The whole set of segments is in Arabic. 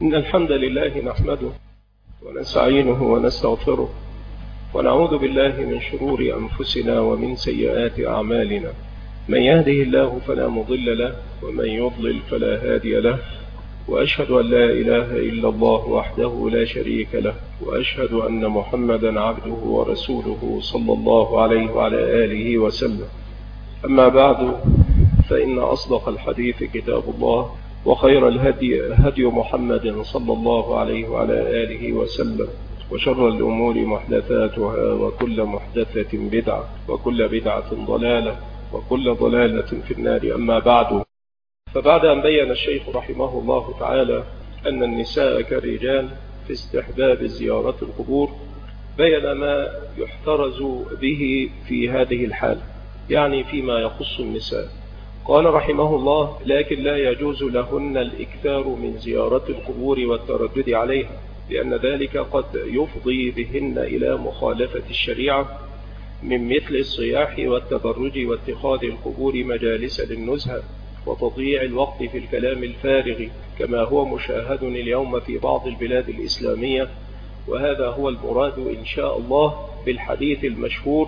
إن الحمد لله نحمده ونستعينه ونستغفره ونعوذ بالله من شرور أنفسنا ومن سيئات أعمالنا. من يهده الله فلا مضل له ومن يضلل فلا هادي له، وأشهد أن لا إله إلا الله وحده لا شريك له، وأشهد أن محمدا عبده ورسوله صلى الله عليه وعلى آله وسلم. أما بعد، فإن أصدق الحديث كتاب الله، وخير الهدي هدي محمد صلى الله عليه وعلى آله وسلم، وشر الأمور محدثاتها، وكل محدثة بدعة، وكل بدعة ضلالة، وكل ضلالة في النار. أما بعد، فبعد أن بين الشيخ رحمه الله تعالى أن النساء كالرجال في استحباب زيارة القبور، بين ما يحترز به في هذه الحال، يعني فيما يخص النساء. قال رحمه الله: لكن لا يجوز لهن الإكثار من زيارة القبور والتردد عليها، لأن ذلك قد يفضي بهن إلى مخالفة الشريعة، من مثل الصياح والتبرج واتخاذ القبور مجالس للنزهة وتضييع الوقت في الكلام الفارغ، كما هو مشاهد اليوم في بعض البلاد الإسلامية. وهذا هو المراد إن شاء الله بالحديث المشهور: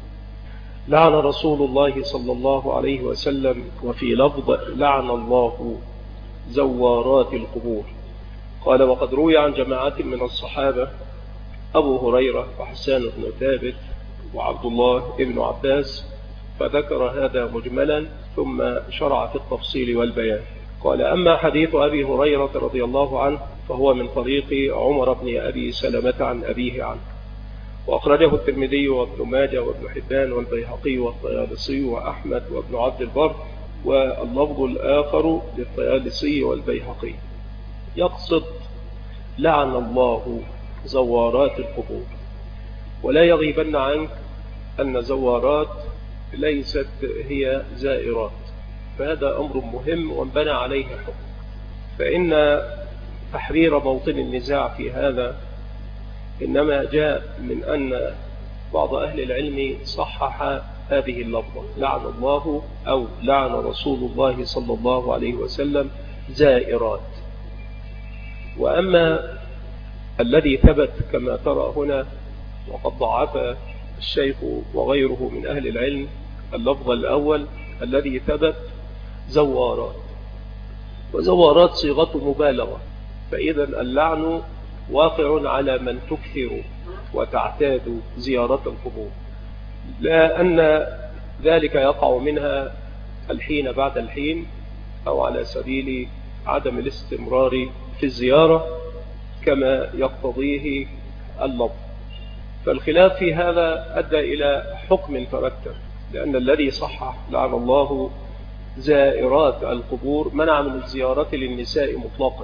لعن رسول الله صلى الله عليه وسلم، وفي لفظ: لعن الله زوارات القبور. قال: وقد روي عن جماعة من الصحابة أبو هريرة وحسان بن ثابت وعبد الله بن عباس، فذكر هذا مجملا ثم شرع في التفصيل والبيان. قال: أما حديث أبي هريرة رضي الله عنه فهو من طريق عمر بن أبي سلمة عن أبيه عنه، وأخرجه الترمذي وابن ماجه وابن حبان والبيهقي والطيالسي وأحمد وابن عبد البر، واللفظ الآخر للطيالسي والبيهقي. يقصد لعن الله زوارات القبور. ولا يغيبن عنك أن زوارات ليست هي زائرات، فهذا أمر مهم وانبنى عليه حكم. فإن تحرير موطن النزاع في هذا إنما جاء من أن بعض أهل العلم صحح هذه اللفظة: لعن الله أو لعن رسول الله صلى الله عليه وسلم زائرات. وأما الذي ثبت كما ترى هنا، وقد ضعف الشيخ وغيره من أهل العلم اللفظ الأول الذي ثبت: زوارات. وزوارات صيغة مبالغة، فإذا اللعن واقع على من تكثر وتعتاد زيارة القبور، لا أن ذلك يقع منها الحين بعد الحين، أو على سبيل عدم الاستمرار في الزيارة كما يقتضيه اللفظ. فالخلاف في هذا أدى إلى حكم ترتب، لأن الذي صحح لعن الله زائرات القبور منع من الزيارة للنساء مطلقا،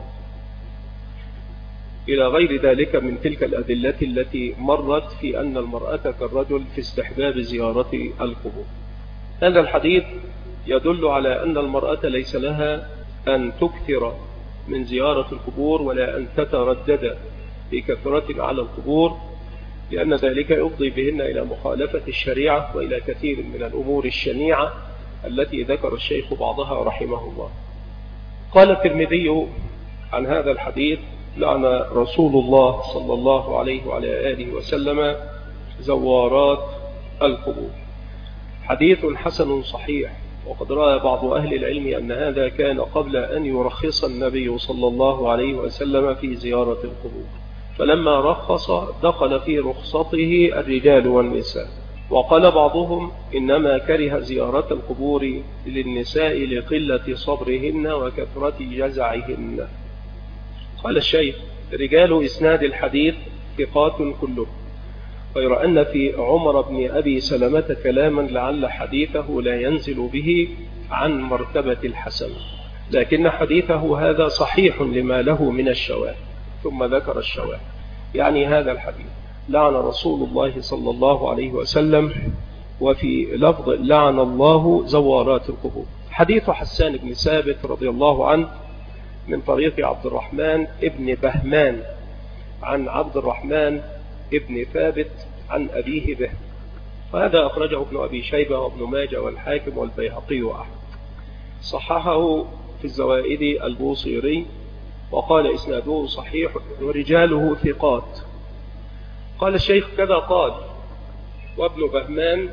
إلى غير ذلك من تلك الأدلة التي مرت في أن المرأة كالرجل في استحباب زيارة القبور. هذا الحديث يدل على أن المرأة ليس لها أن تكثر من زيارة القبور ولا أن تتردد بكثرة على القبور، لأن ذلك يفضي بهن إلى مخالفة الشريعة وإلى كثير من الأمور الشنيعة التي ذكر الشيخ بعضها رحمه الله. قال الترمذي عن هذا الحديث: لعن رسول الله صلى الله عليه وعلى آله وسلم زوارات القبور. حديث حسن صحيح. وقد رأى بعض أهل العلم أن هذا كان قبل أن يرخص النبي صلى الله عليه وسلم في زيارة القبور، فلما رخص دخل في رخصته الرجال والنساء. وقال بعضهم: إنما كره زيارة القبور للنساء لقلة صبرهن وكثرة جزعهن. قال الشيخ: رجال إسناد الحديث ثقات كلهم، غير أن في عمر بن أبي سلمة كلاما لعل حديثه لا ينزل به عن مرتبة الحسن، لكن حديثه هذا صحيح لما له من الشواهد. ثم ذكر الشواهد، يعني هذا الحديث: لعن رسول الله صلى الله عليه وسلم، وفي لفظ: لعن الله زوارات القبور. حديث حسان بن ثابت رضي الله عنه من طريق عبد الرحمن ابن بهمان عن عبد الرحمن ابن ثابت عن أبيه به، وهذا أخرجه ابن أبي شيبة وابن ماجه والحاكم والبيهقي وأحمد. صححه في الزوائد البوصيري وقال إسناده صحيح ورجاله ثقات. قال الشيخ كذا قال وابن بهمان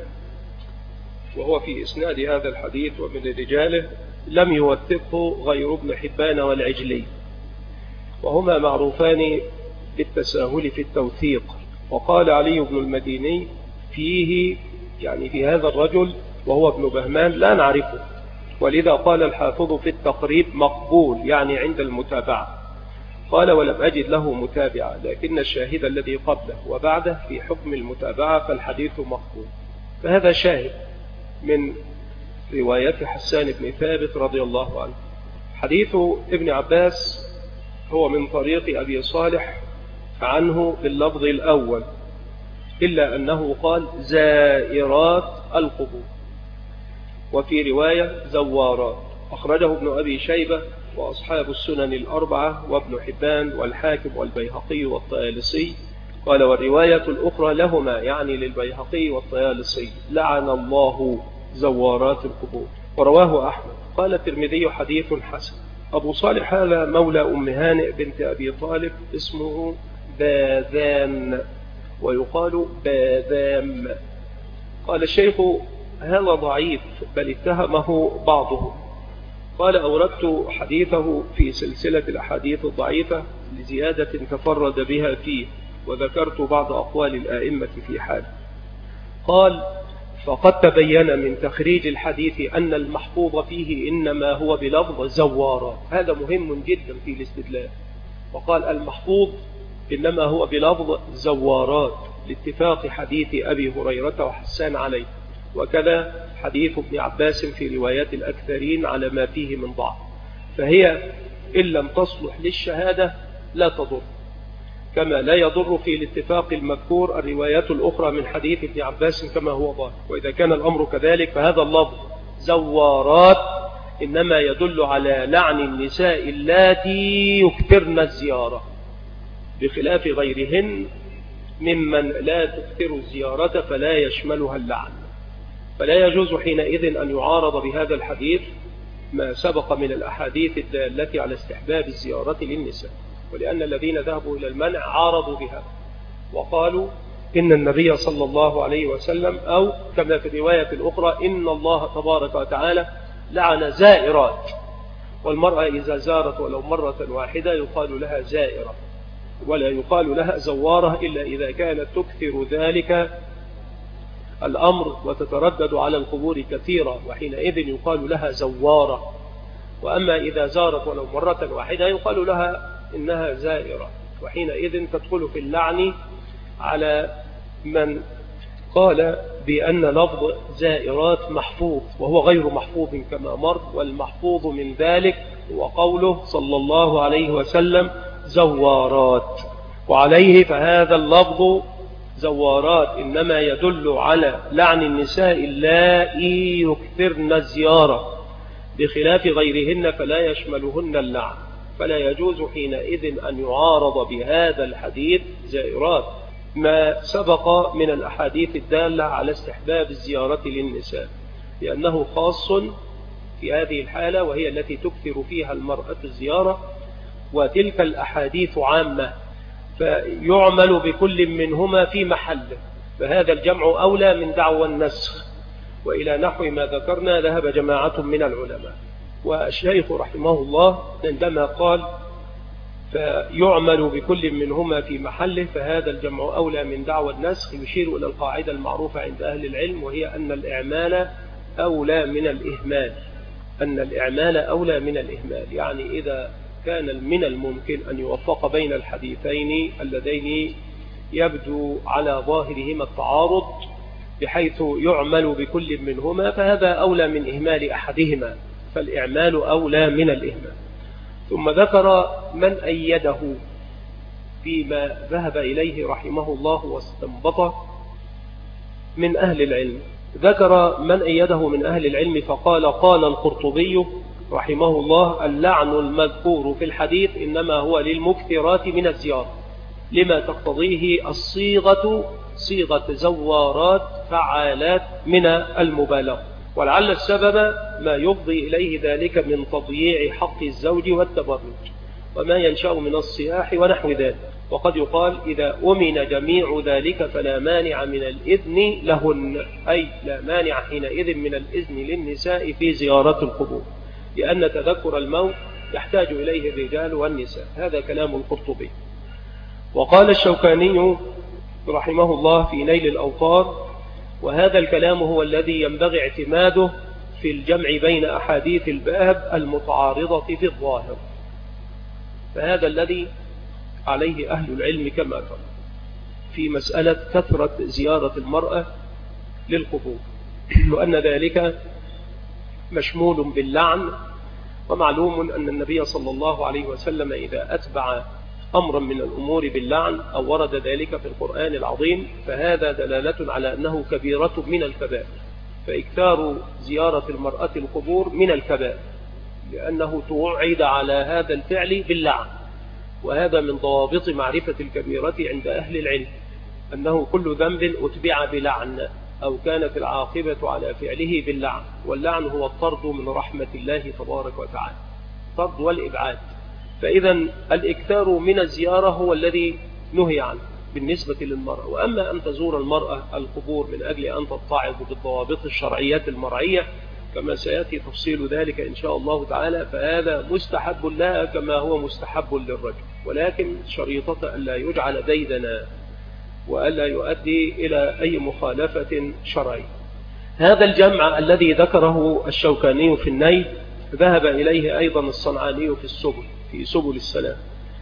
وهو في إسناد هذا الحديث ومن رجاله لم يوثقه غير ابن حبان والعجلي، وهما معروفان بالتساهل في التوثيق. وقال علي بن المديني فيه، يعني في هذا الرجل وهو ابن بهمان، لا نعرفه، ولذا قال الحافظ في التقريب مقبول، يعني عند المتابعة. قال ولم أجد له متابعة، لكن الشاهد الذي قبله وبعده في حكم المتابعة فالحديث مقبول. فهذا شاهد من رواية حسان بن ثابت رضي الله عنه. حديث ابن عباس هو من طريق أبي صالح عنه باللفظ الأول، إلا أنه قال زائرات القبور، وفي رواية زوارات. أخرجه ابن أبي شيبة وأصحاب السنن الأربعة وابن حبان والحاكم والبيهقي والطيالسي. قال والرواية الأخرى لهما، يعني للبيهقي والطيالسي، لعن الله زوارات القبور. ورواه أحمد. قال الترمذي حديث حسن. أبو صالح هذا مولى أم هانئ بنت أبي طالب، اسمه باذان ويقال باذام. قال الشيخ هذا ضعيف، بل اتهمه بعضهم. قال أوردت حديثه في سلسلة الأحاديث الضعيفة لزيادة تفرد بها فيه، وذكرت بعض أقوال الآئمة في حال. قال فقد تبين من تخريج الحديث أن المحفوظ فيه إنما هو بلفظ زوارات. هذا مهم جدا في الاستدلال. وقال المحفوظ إنما هو بلفظ زوارات لاتفاق حديث أبي هريرة وحسان عليه، وكذا حديث ابن عباس في روايات الأكثرين على ما فيه من ضعف، فهي إن لم تصلح للشهادة لا تضر، كما لا يضر في الاتفاق المذكور الروايات الأخرى من حديث ابن عباس كما هو ظاهر. وإذا كان الأمر كذلك فهذا اللفظ زوارات إنما يدل على لعن النساء اللاتي يكثرن الزيارة، بخلاف غيرهن ممن لا تكثر الزيارة فلا يشملها اللعن. فلا يجوز حينئذ أن يعارض بهذا الحديث ما سبق من الأحاديث الدالة على استحباب الزيارة للنساء، ولأن الذين ذهبوا إلى المنع عارضوا بها وقالوا إن النبي صلى الله عليه وسلم، أو كما في الرواية الأخرى إن الله تبارك وتعالى لعن زائرات، والمرأة إذا زارت ولو مرة واحدة يقال لها زائرة، ولا يقال لها زوارة إلا إذا كانت تكثر ذلك الأمر وتتردد على القبور كثيرا، وحينئذ يقال لها زوارة. وأما إذا زارت ولو مرة واحدة يقال لها إنها زائرة، وحينئذ تدخل في اللعن على من قال بأن لفظ زائرات محفوظ وهو غير محفوظ كما مر. والمحفوظ من ذلك هو قوله صلى الله عليه وسلم زوارات، وعليه فهذا اللفظ زوارات إنما يدل على لعن النساء اللائي يكثرن الزيارة، بخلاف غيرهن فلا يشملهن اللعن. فلا يجوز حينئذ أن يعارض بهذا الحديث زائرات ما سبق من الأحاديث الدالة على استحباب الزيارة للنساء، لأنه خاص في هذه الحالة وهي التي تكثر فيها المرأة الزيارة، وتلك الأحاديث عامة فيعمل بكل منهما في محله، فهذا الجمع أولى من دعوى النسخ. وإلى نحو ما ذكرنا ذهب جماعة من العلماء. والشيخ رحمه الله عندما قال فيعمل بكل منهما في محله فهذا الجمع أولى من دعوى النسخ، يشير إلى القاعدة المعروفة عند أهل العلم، وهي أن الإعمال أولى من الإهمال. أن الإعمال أولى من الإهمال، يعني إذا كان من الممكن أن يوفق بين الحديثين اللذين يبدو على ظاهرهما التعارض بحيث يعمل بكل منهما، فهذا أولى من إهمال أحدهما، فالإعمال أولى من الإهمال. ثم ذكر من أيده فيما ذهب إليه رحمه الله واستنبطه من أهل العلم. ذكر من أيده من أهل العلم فقال قال القرطبي رحمه الله اللعن المذكور في الحديث إنما هو للمكثرات من الزيارة، لما تقتضيه الصيغة صيغة زوارات فعالات من المبالغة، ولعل السبب ما يفضي إليه ذلك من تضييع حق الزوج والتبرج. وما ينشأ من الصياح ونحو ذلك. وقد يقال إذا أمن جميع ذلك فلا مانع من الإذن لهن، أي لا مانع حينئذ من الإذن للنساء في زيارة القبور، لأن تذكر الموت يحتاج إليه الرجال والنساء. هذا كلام القرطبي. وقال الشوكاني رحمه الله في نيل الأوطار: وهذا الكلام هو الذي ينبغي اعتماده في الجمع بين أحاديث الباب المتعارضة في الظاهر، فهذا الذي عليه أهل العلم كما قال في مسألة كثرة زيارة المرأة للقبور، وأن ذلك مشمول باللعن. ومعلوم أن النبي صلى الله عليه وسلم إذا أتبع أمرا من الأمور باللعن أو ورد ذلك في القرآن العظيم فهذا دلالة على أنه كبيرة من الكبائر، فإكثار زيارة المرأة القبور من الكبائر، لأنه توعد على هذا الفعل باللعن. وهذا من ضوابط معرفة الكبيرة عند أهل العلم، أنه كل ذنب أتبع بلعن أو كانت العاقبة على فعله باللعن، واللعن هو الطرد من رحمة الله تبارك وتعالى، الطرد والإبعاد. فإذا الإكثار من الزيارة هو الذي نهي عنه بالنسبة للمرأة. وأما أن تزور المرأة القبور من أجل أن تتعظ بالضوابط الشرعية المرعية كما سيأتي تفصيل ذلك إن شاء الله تعالى، فهذا مستحب لها كما هو مستحب للرجل، ولكن شريطة ألا يجعل ديدنا وألا يؤدي إلى أي مخالفة شرعية. هذا الجمع الذي ذكره الشوكاني في النيل ذهب إليه أيضا الصنعاني في سبل السلام،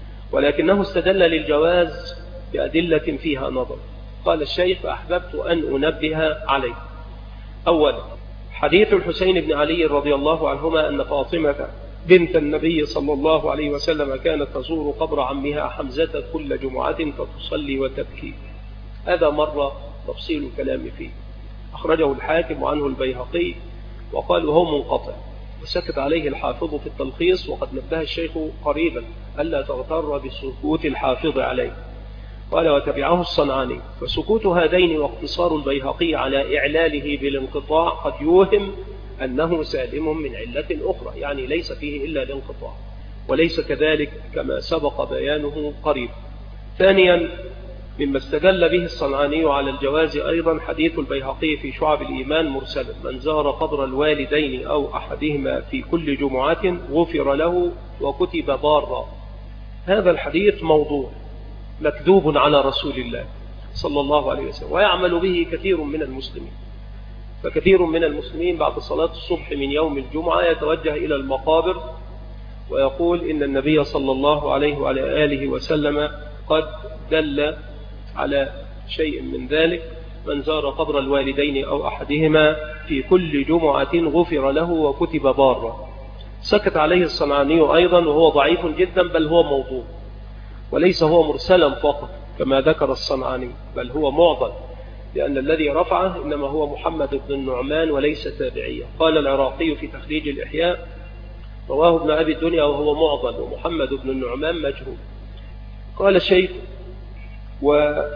ولكنه استدل للجواز بأدلة فيها نظر. قال الشيخ: أحببت أن أنبه عليه. أولا، حديث الحسين بن علي رضي الله عنهما أن فاطمة بنت النبي صلى الله عليه وسلم كانت تزور قبر عمها حمزة كل جمعة فتصلي وتبكي. هذا مر تفصيل الكلام فيه، أخرجه الحاكم عنه البيهقي وقال وهو منقطع، وسكت عليه الحافظ في التلخيص. وقد نبه الشيخ قريبا ألا تغتر بسكوت الحافظ عليه. قال: وتبعه الصنعاني. فسكوت هذين واقتصار البيهقي على إعلاله بالانقطاع قد يوهم أنه سالم من علة أخرى، يعني ليس فيه إلا الانقطاع، وليس كذلك كما سبق بيانه قريب. ثانيا، مما استدل به الصنعاني على الجواز أيضا حديث البيهقي في شعب الإيمان مرسلا: من زار قبر الوالدين أو أحدهما في كل جمعة غفر له وكتب بارا. هذا الحديث موضوع مكذوب على رسول الله صلى الله عليه وسلم، ويعمل به كثير من المسلمين. فكثير من المسلمين بعد صلاة الصبح من يوم الجمعة يتوجه إلى المقابر ويقول إن النبي صلى الله عليه وعلى آله وسلم قد دل على شيء من ذلك: من زار قبر الوالدين أو أحدهما في كل جمعة غفر له وكتب بارا. سكت عليه الصنعاني أيضا، وهو ضعيف جدا، بل هو موضوع، وليس هو مرسلا فقط كما ذكر الصنعاني، بل هو معضل، لأن الذي رفعه إنما هو محمد بن النعمان وليس تابعيا. قال العراقي في تخريج الإحياء: رواه ابن أبي الدنيا وهو معضل، ومحمد بن النعمان مجهول. قال الشيخ: وهو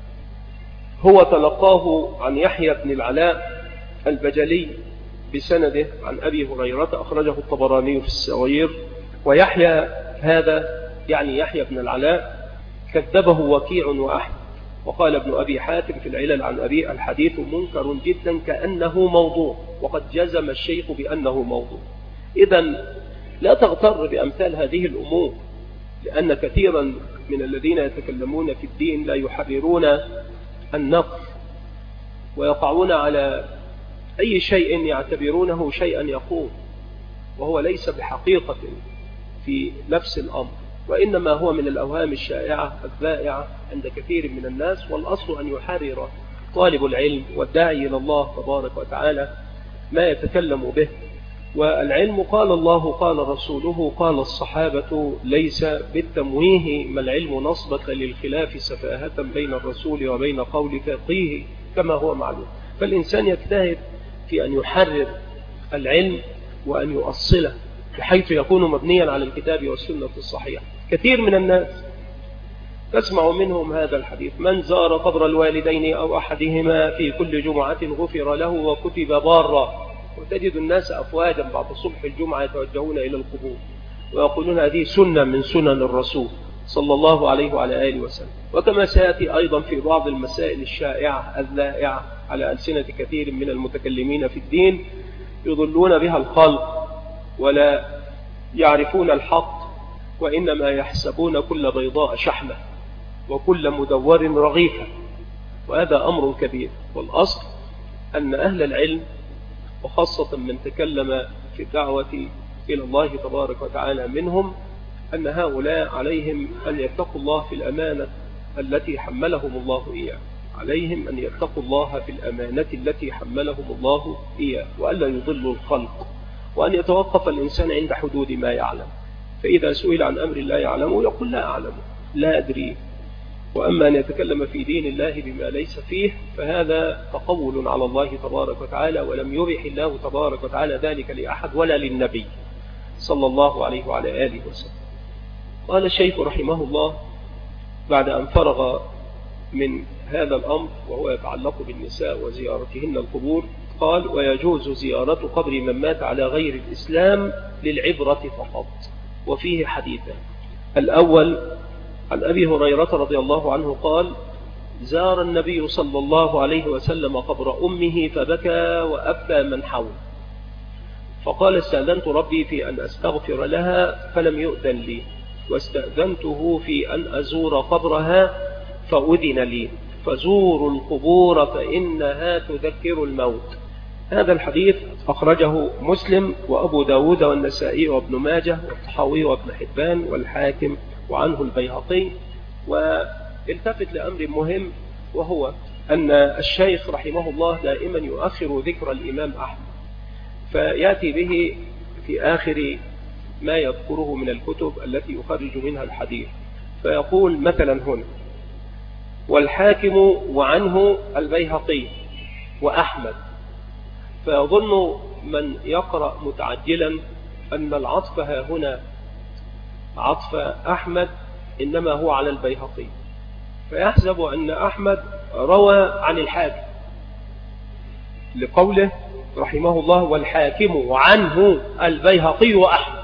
تلقاه عن يحيى بن العلاء البجلي بسنده عن أبي هريرة، أخرجه الطبراني في الصغير. ويحيى هذا يعني يحيى بن العلاء كذبه وكيع وأحمد. وقال ابن أبي حاتم في العلل عن أبي: الحديث منكر جدا كأنه موضوع، وقد جزم الشيخ بأنه موضوع. إذن لا تغتر بأمثال هذه الأمور، لأن كثيرا من الذين يتكلمون في الدين لا يحررون النقد، ويقعون على أي شيء يعتبرونه شيئا يقوم، وهو ليس بحقيقة في نفس الأمر، وإنما هو من الأوهام الشائعة الذائعة عند كثير من الناس. والأصل أن يحرر طالب العلم والداعي إلى الله تبارك وتعالى ما يتكلم به. والعلم قال الله قال رسوله قال الصحابة، ليس بالتمويه، ما العلم نصبك للخلاف سفاهة بين الرسول وبين قول فقيه كما هو معلوم. فالإنسان يجتهد في أن يحرر العلم وأن يؤصله بحيث يكون مبنيا على الكتاب والسنة الصحيحة. كثير من الناس تسمع منهم هذا الحديث: من زار قبر الوالدين أو أحدهما في كل جمعة غفر له وكتب بارا، وتجد الناس أفواجا بعد صبح الجمعة يتوجهون إلى القبور، ويقولون هذه سنة من سنن الرسول صلى الله عليه وعلى آله وسلم. وكما سيأتي أيضا في بعض المسائل الشائعة الذائعة على ألسنة كثير من المتكلمين في الدين يضلون بها الخلق ولا يعرفون الحق، وإنما يحسبون كل بيضاء شحمة وكل مدور رغيفة، وهذا أمر كبير. والأصل أن أهل العلم وخاصة من تكلم في الدعوة إلى الله تبارك وتعالى منهم أن هؤلاء عليهم أن يتقوا الله في الأمانة التي حملهم الله إياه، عليهم أن يتقوا الله في الأمانة التي حملهم الله إياه، وألا يضلوا الخلق، وأن يتوقف الإنسان عند حدود ما يعلم. فإذا سئل عن أمر لا يعلمه يقول لا أعلم، لا أدري. وأما أن يتكلم في دين الله بما ليس فيه فهذا تقول على الله تبارك وتعالى، ولم يبح الله تبارك وتعالى ذلك لأحد ولا للنبي صلى الله عليه وعلى آله وسلم. قال الشيخ رحمه الله بعد أن فرغ من هذا الأمر وهو يتعلق بالنساء وزيارتهن القبور، قال: ويجوز زيارة قبر من مات على غير الإسلام للعبرة فقط. وفيه حديثان: الأول عن أبي هريرة رضي الله عنه قال: زار النبي صلى الله عليه وسلم قبر أمه فبكى وأبكى من حوله، فقال: استأذنت ربي في أن أستغفر لها فلم يؤذن لي، واستأذنته في أن أزور قبرها فأذن لي، فزوروا القبور فإنها تذكر الموت. هذا الحديث أخرجه مسلم وأبو داود والنسائي وابن ماجه والطحاوي وابن حبان والحاكم، وعنه البيهقي. والتفت لأمر مهم، وهو أن الشيخ رحمه الله دائما يؤخر ذكر الإمام أحمد، فيأتي به في آخر ما يذكره من الكتب التي يخرج منها الحديث، فيقول مثلا هنا: والحاكم وعنه البيهقي وأحمد. فيظن من يقرأ متعجلا أن العطف ها هنا عطف أحمد إنما هو على البيهقي، فيحسب أن أحمد روى عن الحاكم لقوله رحمه الله: والحاكم وعنه البيهقي وأحمد،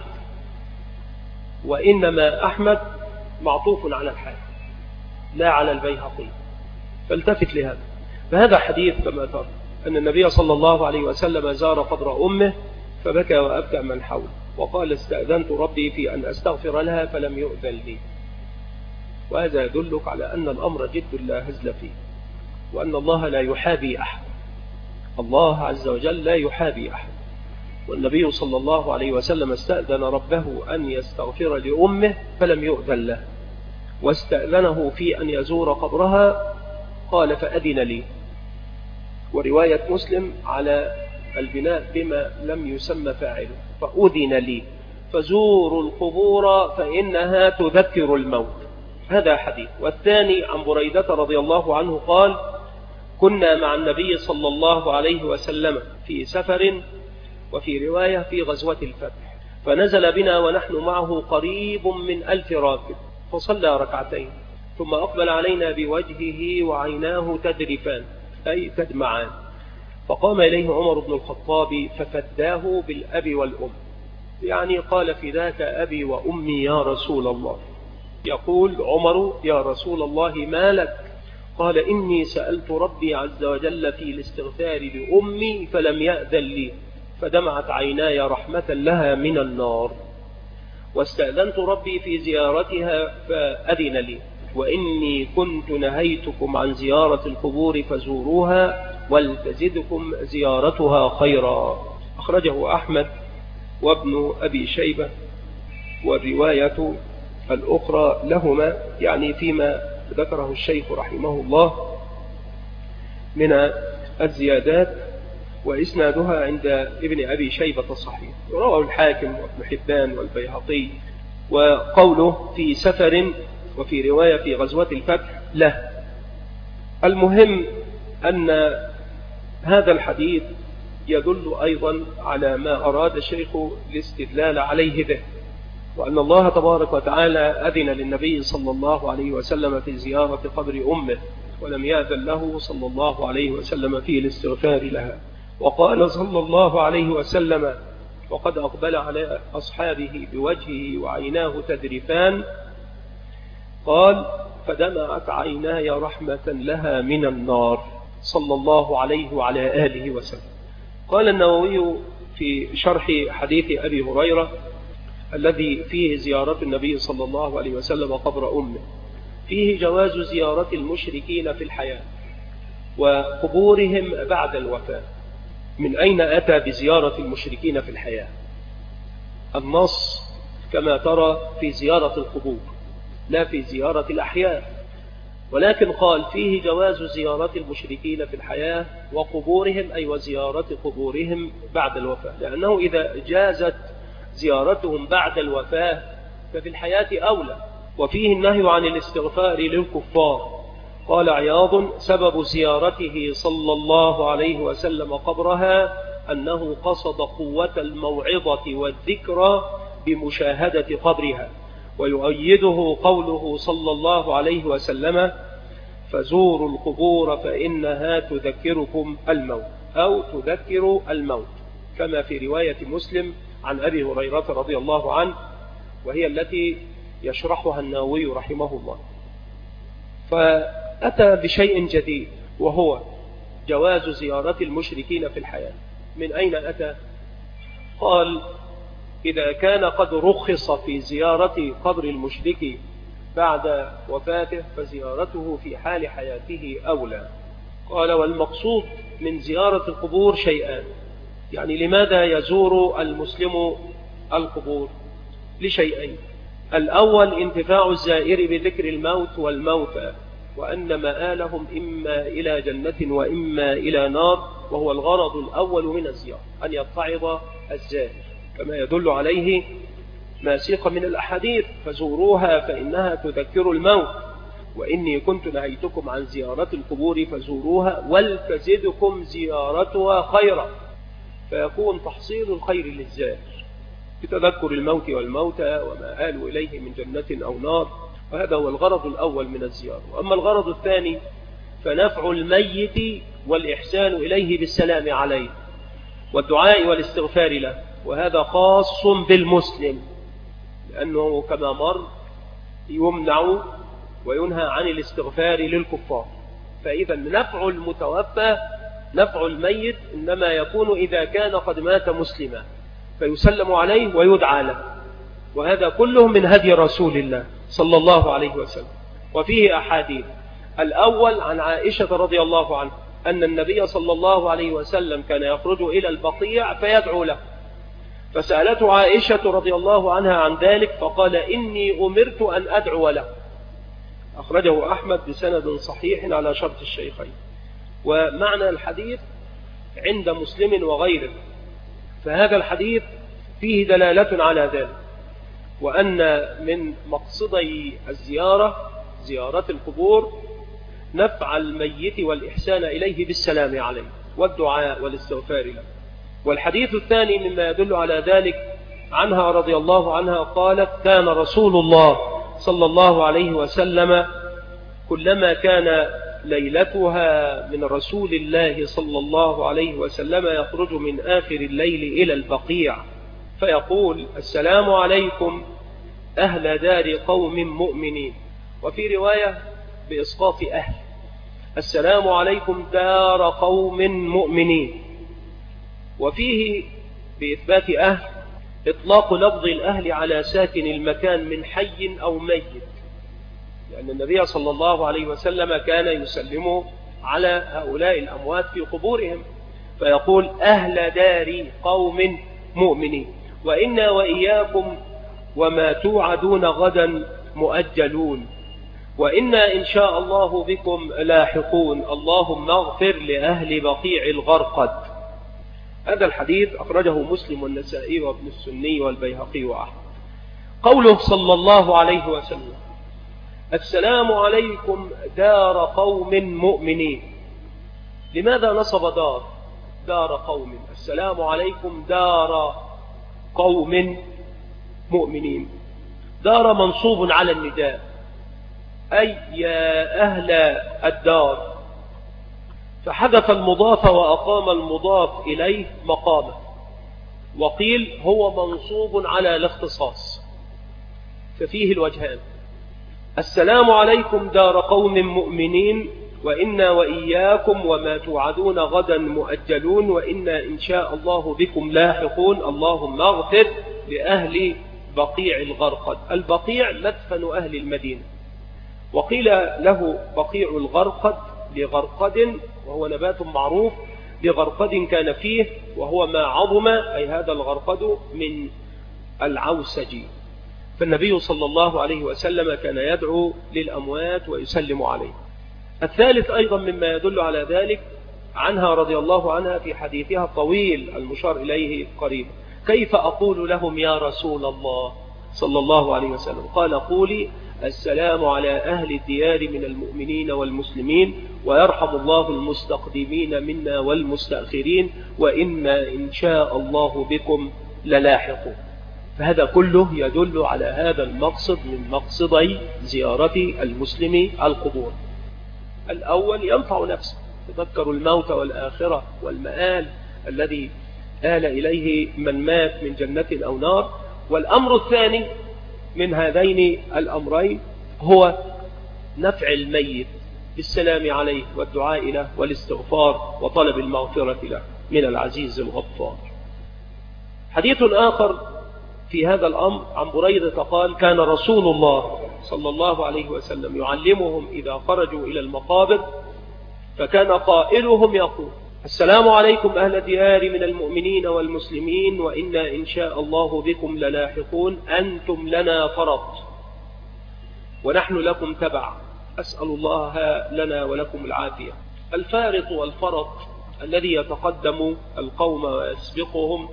وإنما أحمد معطوف على الحاكم لا على البيهقي. فالتفت لهذا. فهذا حديث كما ترى أن النبي صلى الله عليه وسلم زار قبر أمه فبكى وأبكى من حوله، وقال: استأذنت ربي في أن أستغفر لها فلم يؤذن لي. وهذا يدلك على أن الأمر جد لا هزل فيه، وأن الله لا يحابي أحد، الله عز وجل لا يحابي أحد. والنبي صلى الله عليه وسلم استأذن ربه أن يستغفر لأمه فلم يؤذن له، واستأذنه في أن يزور قبرها قال: فأذن لي. ورواية مسلم على البناء بما لم يسمى فاعله، فأذن لي، فزوروا القبور فإنها تذكر الموت. هذا حديث. والثاني عن بريدة رضي الله عنه قال: كنا مع النبي صلى الله عليه وسلم في سفر، وفي رواية في غزوة الفتح، فنزل بنا ونحن معه قريب من 1000 راكب، فصلى ركعتين ثم أقبل علينا بوجهه وعيناه تذرفان أي تدمعان، فقام إليه عمر بن الخطاب ففداه بالأب والأم، يعني قال: فداك أبي وأمي يا رسول الله. يقول عمر: يا رسول الله ما لك؟ قال: إني سألت ربي عز وجل في الاستغفار لأمي فلم يأذن لي، فدمعت عيناي رحمة لها من النار، واستأذنت ربي في زيارتها فأذن لي، وإني كنت نهيتكم عن زيارة القبور فزوروها ولتزدكم زيارتها خيرا. أخرجه أحمد وابن أبي شيبة، والرواية الأخرى لهما، يعني فيما ذكره الشيخ رحمه الله من الزيادات، وإسنادها عند ابن أبي شيبة الصحيح، ورواه الحاكم وابن حبان والبيهقي. وقوله في سفر وفي رواية في غزوة الفتح له. المهم أن هذا الحديث يدل أيضا على ما أراد الشيخ الاستدلال عليه به، وأن الله تبارك وتعالى أذن للنبي صلى الله عليه وسلم في زيارة قبر أمه، ولم يأذن له صلى الله عليه وسلم في الاستغفار لها. وقال صلى الله عليه وسلم: وقد أقبل على أصحابه بوجهه وعيناه تذرفان، قال: فدمعت عيناي رحمة لها من النار، صلى الله عليه وعلى آله وسلم. قال النووي في شرح حديث أبي هريرة الذي فيه زيارة النبي صلى الله عليه وسلم قبر أمه: فيه جواز زيارة المشركين في الحياة وقبورهم بعد الوفاة. من أين أتى بزيارة المشركين في الحياة؟ النص كما ترى في زيارة القبور لا في زيارة الأحياء، ولكن قال فيه جواز زيارة المشركين في الحياة وقبورهم، أي وزيارة قبورهم بعد الوفاة، لأنه إذا جازت زيارتهم بعد الوفاة ففي الحياة أولى. وفيه النهي عن الاستغفار للكفار. قال عياض: سبب زيارته صلى الله عليه وسلم قبرها أنه قصد قوة الموعظة والذكرى بمشاهدة قبرها. ويؤيده قوله صلى الله عليه وسلم: فزوروا القبور فإنها تذكركم الموت، أو تذكر الموت، كما في رواية مسلم عن أبي هريرة رضي الله عنه، وهي التي يشرحها النووي رحمه الله. فأتى بشيء جديد وهو جواز زيارة المشركين في الحياة. من أين أتى؟ قال: إذا كان قد رخص في زيارة قبر المشرك بعد وفاته فزيارته في حال حياته أولى. قال: والمقصود من زيارة القبور شيئان. يعني لماذا يزور المسلم القبور؟ لشيئين: الأول انتفاع الزائر بذكر الموت والموتى، وأن مآلهم إما إلى جنة وإما إلى نار، وهو الغرض الأول من الزيارة، أن يتعظ الزائر، كما يدل عليه ما سيق من الأحاديث: فزوروها فإنها تذكر الموت، وإني كنت نهيتكم عن زيارة القبور فزوروها ولتزدكم زيارتها خيرا. فيكون تحصيل الخير للزائر بتذكر الموت والموتى وما آلوا إليه من جنة أو نار، وهذا هو الغرض الأول من الزيارة. وأما الغرض الثاني فنفع الميت والإحسان إليه بالسلام عليه والدعاء والاستغفار له، وهذا خاص بالمسلم، لأنه كما مر يمنع وينهى عن الاستغفار للكفار. فإذا نفع المتوفى، نفع الميت، إنما يكون إذا كان قد مات مسلما فيسلم عليه ويدعى له، وهذا كله من هدي رسول الله صلى الله عليه وسلم. وفيه أحاديث: الأول عن عائشة رضي الله عنها أن النبي صلى الله عليه وسلم كان يخرج إلى البقيع فيدعو له، فسألته عائشة رضي الله عنها عن ذلك فقال: إني أمرت أن أدعو له. أخرجه أحمد بسند صحيح على شرط الشيخين. ومعنى الحديث عند مسلم وغيره، فهذا الحديث فيه دلالة على ذلك، وأن من مقصدي الزيارة زيارة القبور نفع الميت والإحسان إليه بالسلام عليه والدعاء والاستغفار له. والحديث الثاني مما يدل على ذلك عنها رضي الله عنها قالت: كان رسول الله صلى الله عليه وسلم كلما كان ليلتها من رسول الله صلى الله عليه وسلم يخرج من آخر الليل إلى البقيع فيقول: السلام عليكم أهل دار قوم مؤمنين، وفي رواية بإسقاط أهل: السلام عليكم دار قوم مؤمنين. وفيه بإثبات أهل إطلاق لفظ الأهل على ساكن المكان من حي أو ميت، لأن النبي صلى الله عليه وسلم كان يسلم على هؤلاء الأموات في قبورهم فيقول: أهل دار قوم مؤمنين، وإنا وإياكم وما توعدون غدا مؤجلون، وإنا إن شاء الله بكم لاحقون، اللهم اغفر لأهل بقيع الغرقد. هذا الحديث أخرجه مسلم والنسائي وابن السني والبيهقي وأحمد. قوله صلى الله عليه وسلم: السلام عليكم دار قوم مؤمنين، لماذا نصب دار قوم؟ السلام عليكم دار قوم مؤمنين، دار منصوب على النداء، أي يا أهل الدار، فحذف المضاف وأقام المضاف إليه مقامه، وقيل هو منصوب على الاختصاص، ففيه الوجهان: السلام عليكم دار قوم مؤمنين، وإنا وإياكم وما توعدون غدا مؤجلون، وإنا إن شاء الله بكم لاحقون، اللهم اغفر لأهل بقيع الغرقد. البقيع مدفن أهل المدينة، وقيل له بقيع الغرقد لغرقد، وهو نبات معروف، لغرقد كان فيه، وهو ما عظم، أي هذا الغرقد من العوسج. فالنبي صلى الله عليه وسلم كان يدعو للأموات ويسلم عليه. الثالث أيضا مما يدل على ذلك عنها رضي الله عنها في حديثها الطويل المشار إليه قريبا: كيف أقول لهم يا رسول الله صلى الله عليه وسلم؟ قال: قولي السلام على أهل الديار من المؤمنين والمسلمين، ويرحم الله المستقدمين منا والمستأخرين، وإنا إن شاء الله بكم للاحقون. فهذا كله يدل على هذا المقصد من مقصدي زيارة المسلم القبور. الأول ينفع نفسه، يذكر الموت والآخرة والمآل الذي آل إليه من مات من جنة أو نار. والأمر الثاني من هذين الأمرين هو نفع الميت بالسلام عليه والدعاء له والاستغفار وطلب المغفرة له من العزيز الغفار. حديث آخر في هذا الأمر عن بريدة قال: كان رسول الله صلى الله عليه وسلم يعلمهم إذا خرجوا إلى المقابر، فكان قائلهم يقول: السلام عليكم أهل الديار من المؤمنين والمسلمين، وإنا إن شاء الله بكم للاحقون، أنتم لنا فرط ونحن لكم تبع، أسأل الله لنا ولكم العافية. الفارط والفرط الذي يتقدم القوم ويسبقهم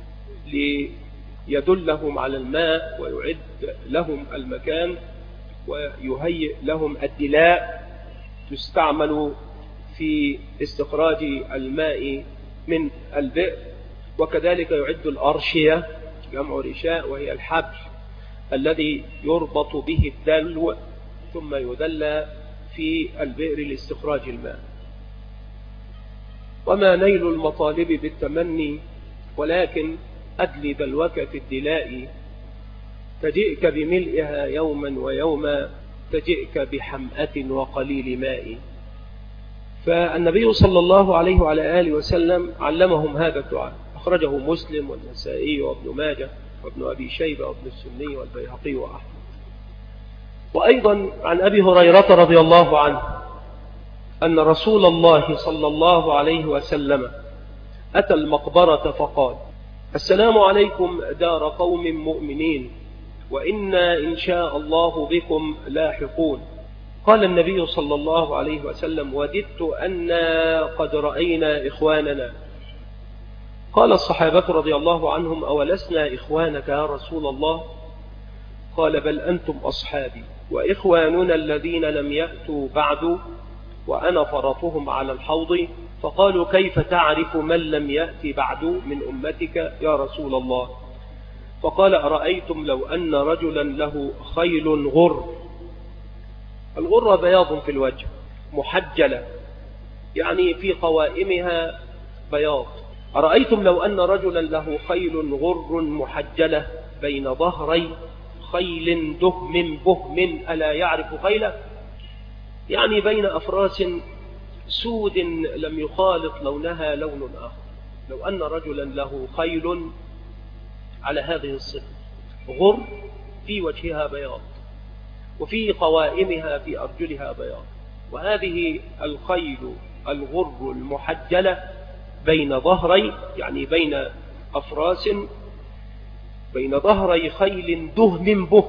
ليدلهم على الماء ويعد لهم المكان ويهيئ لهم الدلاء تستعمل في استخراج الماء من البئر، وكذلك يعد الأرشية، جمع رشاء، وهي الحبل الذي يربط به الدلو ثم يدلى في البئر لاستخراج الماء. وما نيل المطالب بالتمني، ولكن أدل دلوك في الدلاء، تجئك بملئها يوما ويوما، تجئك بحمأة وقليل ماء. فالنبي صلى الله عليه وعلى آله وسلم علمهم هذا الدعاء، أخرجه مسلم والنسائي وابن ماجه وابن أبي شيبة وابن السني والبيهقي وأحمد. وأيضا عن أبي هريرة رضي الله عنه أن رسول الله صلى الله عليه وسلم أتى المقبرة فقال: السلام عليكم دار قوم مؤمنين، وإنا إن شاء الله بكم لاحقون. قال النبي صلى الله عليه وسلم: وددت أنا قد رأينا إخواننا. قال الصحابة رضي الله عنهم: أولسنا إخوانك يا رسول الله؟ قال: بل أنتم أصحابي، وإخواننا الذين لم يأتوا بعد، وأنا فرطهم على الحوض. فقالوا: كيف تعرف من لم يأتي بعد من أمتك يا رسول الله؟ فقال: أرأيتم لو أن رجلا له خيل غر، الغر بياض في الوجه، محجلة، يعني في قوائمها بياض. أرأيتم لو أن رجلا له خيل غر محجلة بين ظهري خيل دهم بهم، ألا يعرف خيله؟ يعني بين أفراس سود لم يخالط لونها لون آخر. لو أن رجلا له خيل على هذه الصفة، غر في وجهها بياض، وفي قوائمها في أرجلها بياض، وهذه الخيل الغر المحجلة بين ظهري، يعني بين أفراس، بين ظهري خيل دهم به،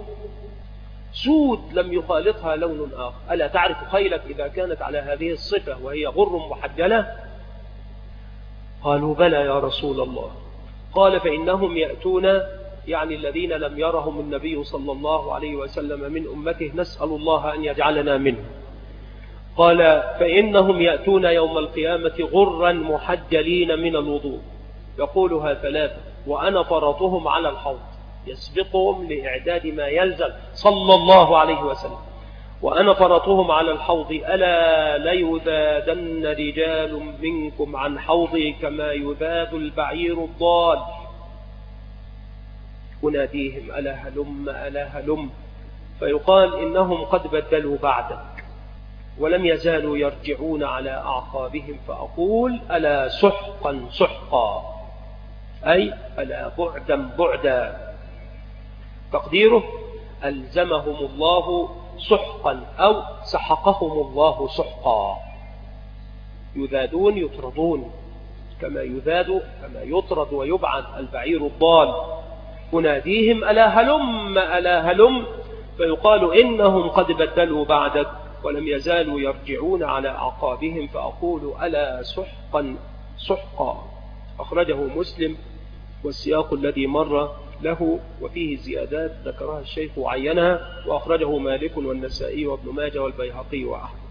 سود لم يخالطها لون آخر. ألا تعرف خيلك إذا كانت على هذه الصفة وهي غر محجلة؟ قالوا: بلى يا رسول الله. قال: فإنهم يأتون، يعني الذين لم يرهم النبي صلى الله عليه وسلم من أمته، نسأل الله أن يجعلنا منه. قال: فإنهم يأتون يوم القيامة غرا محجلين من الوضوء، يقولها ثلاثة، وأنا فرطهم على الحوض، يسبقهم لإعداد ما يلزم صلى الله عليه وسلم. وأنا فرطهم على الحوض، ألا ليذادن رجال منكم عن حوضي كما يذاد البعير الضال. أناديهم ألا هلم ألا هلم، فيقال إنهم قد بدلوا بعدك ولم يزالوا يرجعون على أعقابهم، فأقول ألا سحقا سحقا، أي ألا بعدا بعدا. تقديره ألزمهم الله سحقا أو سحقهم الله سحقا، يذادون يطردون كما يطرد ويبعد البعير الضال. أناديهم ألا هلم ألا هلم، فيقال إنهم قد بدلوا بعدك ولم يزالوا يرجعون على أعقابهم، فأقول ألا سحقا سحقا. أخرجه مسلم، والسياق الذي مر له وفيه زيادات ذكرها الشيخ وعينها، وأخرجه مالك والنسائي وابن ماجه والبيهقي وأحمد.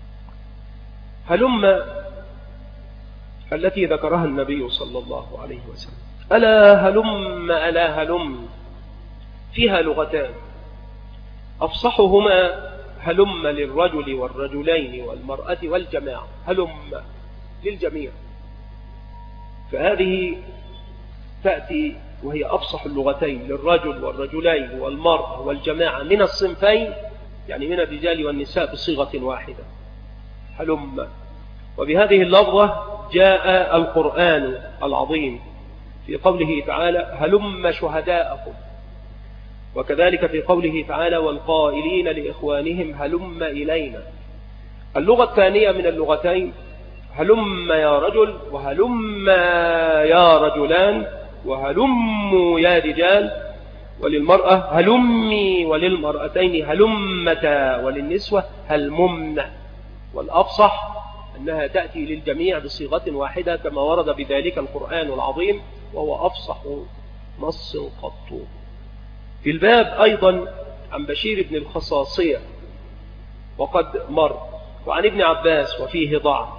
هلم التي ذكرها النبي صلى الله عليه وسلم، ألا هلم ألا هلم، فيها لغتان، أفصحهما هلم للرجل والرجلين والمرأة والجماعة، هلم للجميع، فهذه تأتي وهي أفصح اللغتين للرجل والرجلين والمرأة والجماعة من الصنفين، يعني من الرجال والنساء بصيغة واحدة، هلم. وبهذه اللفظة جاء القرآن العظيم في قوله تعالى هلم شهداءكم، وكذلك في قوله تعالى والقائلين لإخوانهم هلم إلينا. اللغة الثانية من اللغتين هلم يا رجل وهلم يا رجلان وهلموا يا رجال، وللمرأة هلمي، وللمرأتين هلمتا، وللنسوة هلممن. والأفصح أنها تأتي للجميع بصيغة واحدة كما ورد بذلك القرآن العظيم، وهو أفصح نص قط. في الباب أيضا عن بشير بن الخصاصية وقد مر، وعن ابن عباس وفيه ضعف.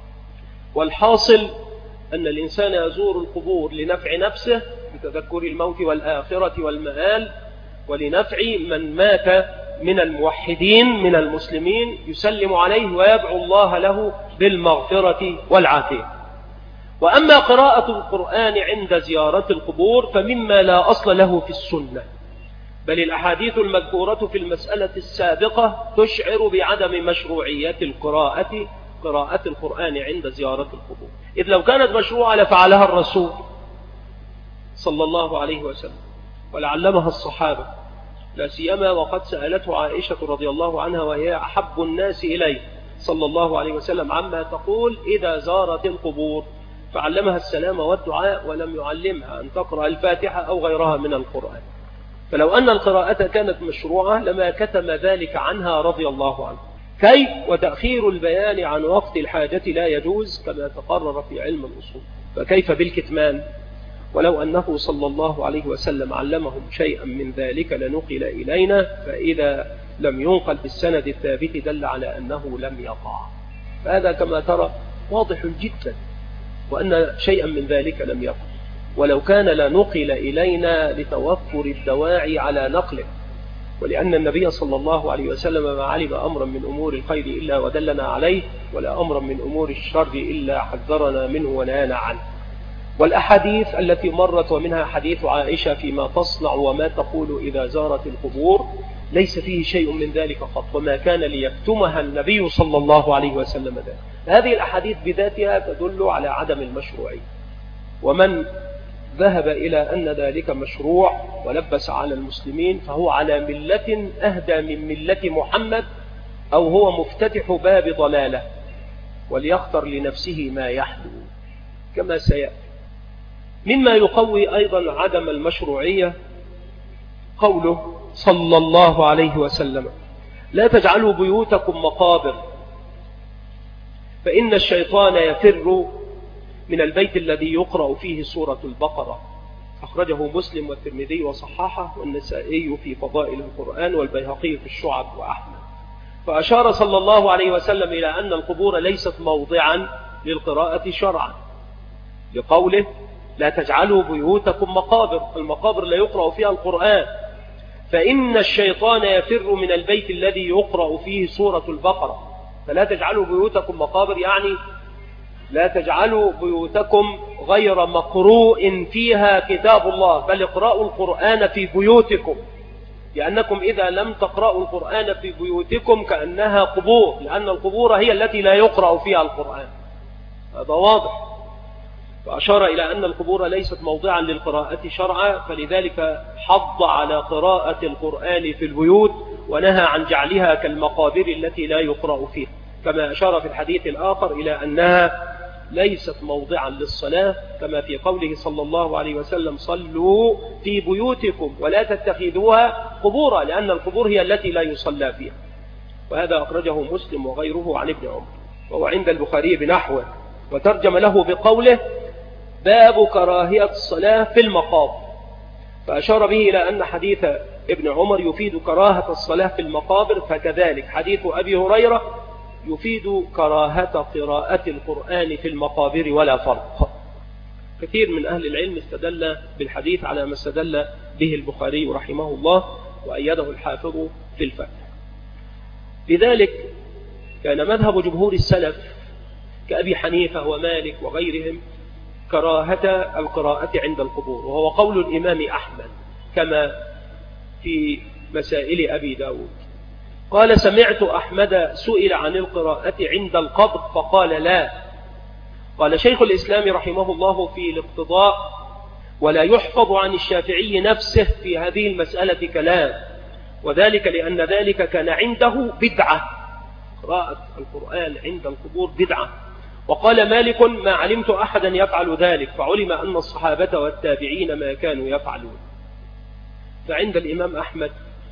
والحاصل أن الإنسان يزور القبور لنفع نفسه بتذكر الموت والآخرة والمآل، ولنفع من مات من الموحدين من المسلمين، يسلم عليه ويدعو الله له بالمغفرة والعافية. وأما قراءة القرآن عند زيارة القبور فمما لا أصل له في السنة، بل الأحاديث المذكورة في المسألة السابقة تشعر بعدم مشروعية قراءة القرآن عند زيارة القبور، إذ لو كانت مشروعة لفعلها الرسول صلى الله عليه وسلم ولعلمها الصحابة، لا سيما وقد سألته عائشة رضي الله عنها وهي أحب الناس إليه صلى الله عليه وسلم عما تقول إذا زارت القبور، فعلمها السلام والدعاء ولم يعلمها أن تقرأ الفاتحة أو غيرها من القرآن. فلو أن القراءة كانت مشروعة لما كتم ذلك عنها رضي الله عنه. كيف وتأخير البيان عن وقت الحاجة لا يجوز كما تقرر في علم الأصول، فكيف بالكتمان؟ ولو أنه صلى الله عليه وسلم علمهم شيئا من ذلك لنقل إلينا، فإذا لم ينقل بالسند الثابت دل على أنه لم يقع. فهذا كما ترى واضح جدا، وأن شيئا من ذلك لم يقع، ولو كان لنقل إلينا لتوفر الدواعي على نقله، ولأن النبي صلى الله عليه وسلم ما علم أمرا من أمور الخير إلا ودلنا عليه، ولا أمرا من أمور الشر إلا حذرنا منه ونهانا عنه. والأحاديث التي مرت ومنها حديث عائشة فيما تصنع وما تقول إذا زارت القبور ليس فيه شيء من ذلك قط، وما كان ليكتمها النبي صلى الله عليه وسلم ذلك. هذه الأحاديث بذاتها تدل على عدم المشروعية، ومن ذهب إلى أن ذلك مشروع ولبس على المسلمين فهو على ملة أهدى من ملة محمد، أو هو مفتتح باب ضلالة، وليختر لنفسه ما يحدو كما سيأتي. مما يقوي أيضا عدم المشروعية قوله صلى الله عليه وسلم لا تجعلوا بيوتكم مقابر فإن الشيطان يفر من البيت الذي يقرأ فيه سورة البقرة. أخرجه مسلم والترمذي وصححه والنسائي في فضائل القرآن والبيهقي في الشعب وأحمد. فأشار صلى الله عليه وسلم إلى أن القبور ليست موضعا للقراءة شرعا، لقوله لا تجعلوا بيوتكم مقابر، المقابر لا يقرأ فيها القرآن، فإن الشيطان يفر من البيت الذي يقرأ فيه سورة البقرة. فلا تجعلوا بيوتكم مقابر يعني لا تجعلوا بيوتكم غير مقروء فيها كتاب الله، بل اقرأوا القرآن في بيوتكم، لأنكم إذا لم تقرأوا القرآن في بيوتكم كأنها قبور، لأن القبور هي التي لا يقرأ فيها القرآن. هذا واضح. وأشار إلى أن القبور ليست موضعا للقراءة شرعا، فلذلك حض على قراءة القرآن في البيوت ونهى عن جعلها كالمقابر التي لا يقرأ فيها، كما أشار في الحديث الآخر إلى أنها ليست موضعا للصلاة، كما في قوله صلى الله عليه وسلم: صلوا في بيوتكم ولا تتخذوها قبورا، لأن القبور هي التي لا يصلى فيها. وهذا أخرجه مسلم وغيره عن ابن عمر، وهو عند البخاري بنحوه، وترجم له بقوله: باب كراهية الصلاة في المقابر، فأشار به إلى أن حديث ابن عمر يفيد كراهة الصلاة في المقابر، فكذلك حديث أبي هريرة يفيد كراهة قراءة القرآن في المقابر ولا فرق. كثير من أهل العلم استدل بالحديث على ما استدل به البخاري رحمه الله، وأيده الحافظ في الفتح. لذلك كان مذهب جمهور السلف كأبي حنيفة ومالك وغيرهم كراهة القراءة عند القبور، وهو قول الإمام أحمد كما في مسائل أبي داود. قال: سمعت أحمد سئل عن القراءة عند القبر فقال لا. قال شيخ الإسلام رحمه الله في الاقتضاء: ولا يحفظ عن الشافعي نفسه في هذه المسألة كلام، وذلك لأن ذلك كان عنده بدعة، قراءة القرآن عند القبور بدعة. وقال مالك: ما علمت أحدا يفعل ذلك، فعلم أن الصحابة والتابعين ما كانوا يفعلون. فعند الإمام أحمد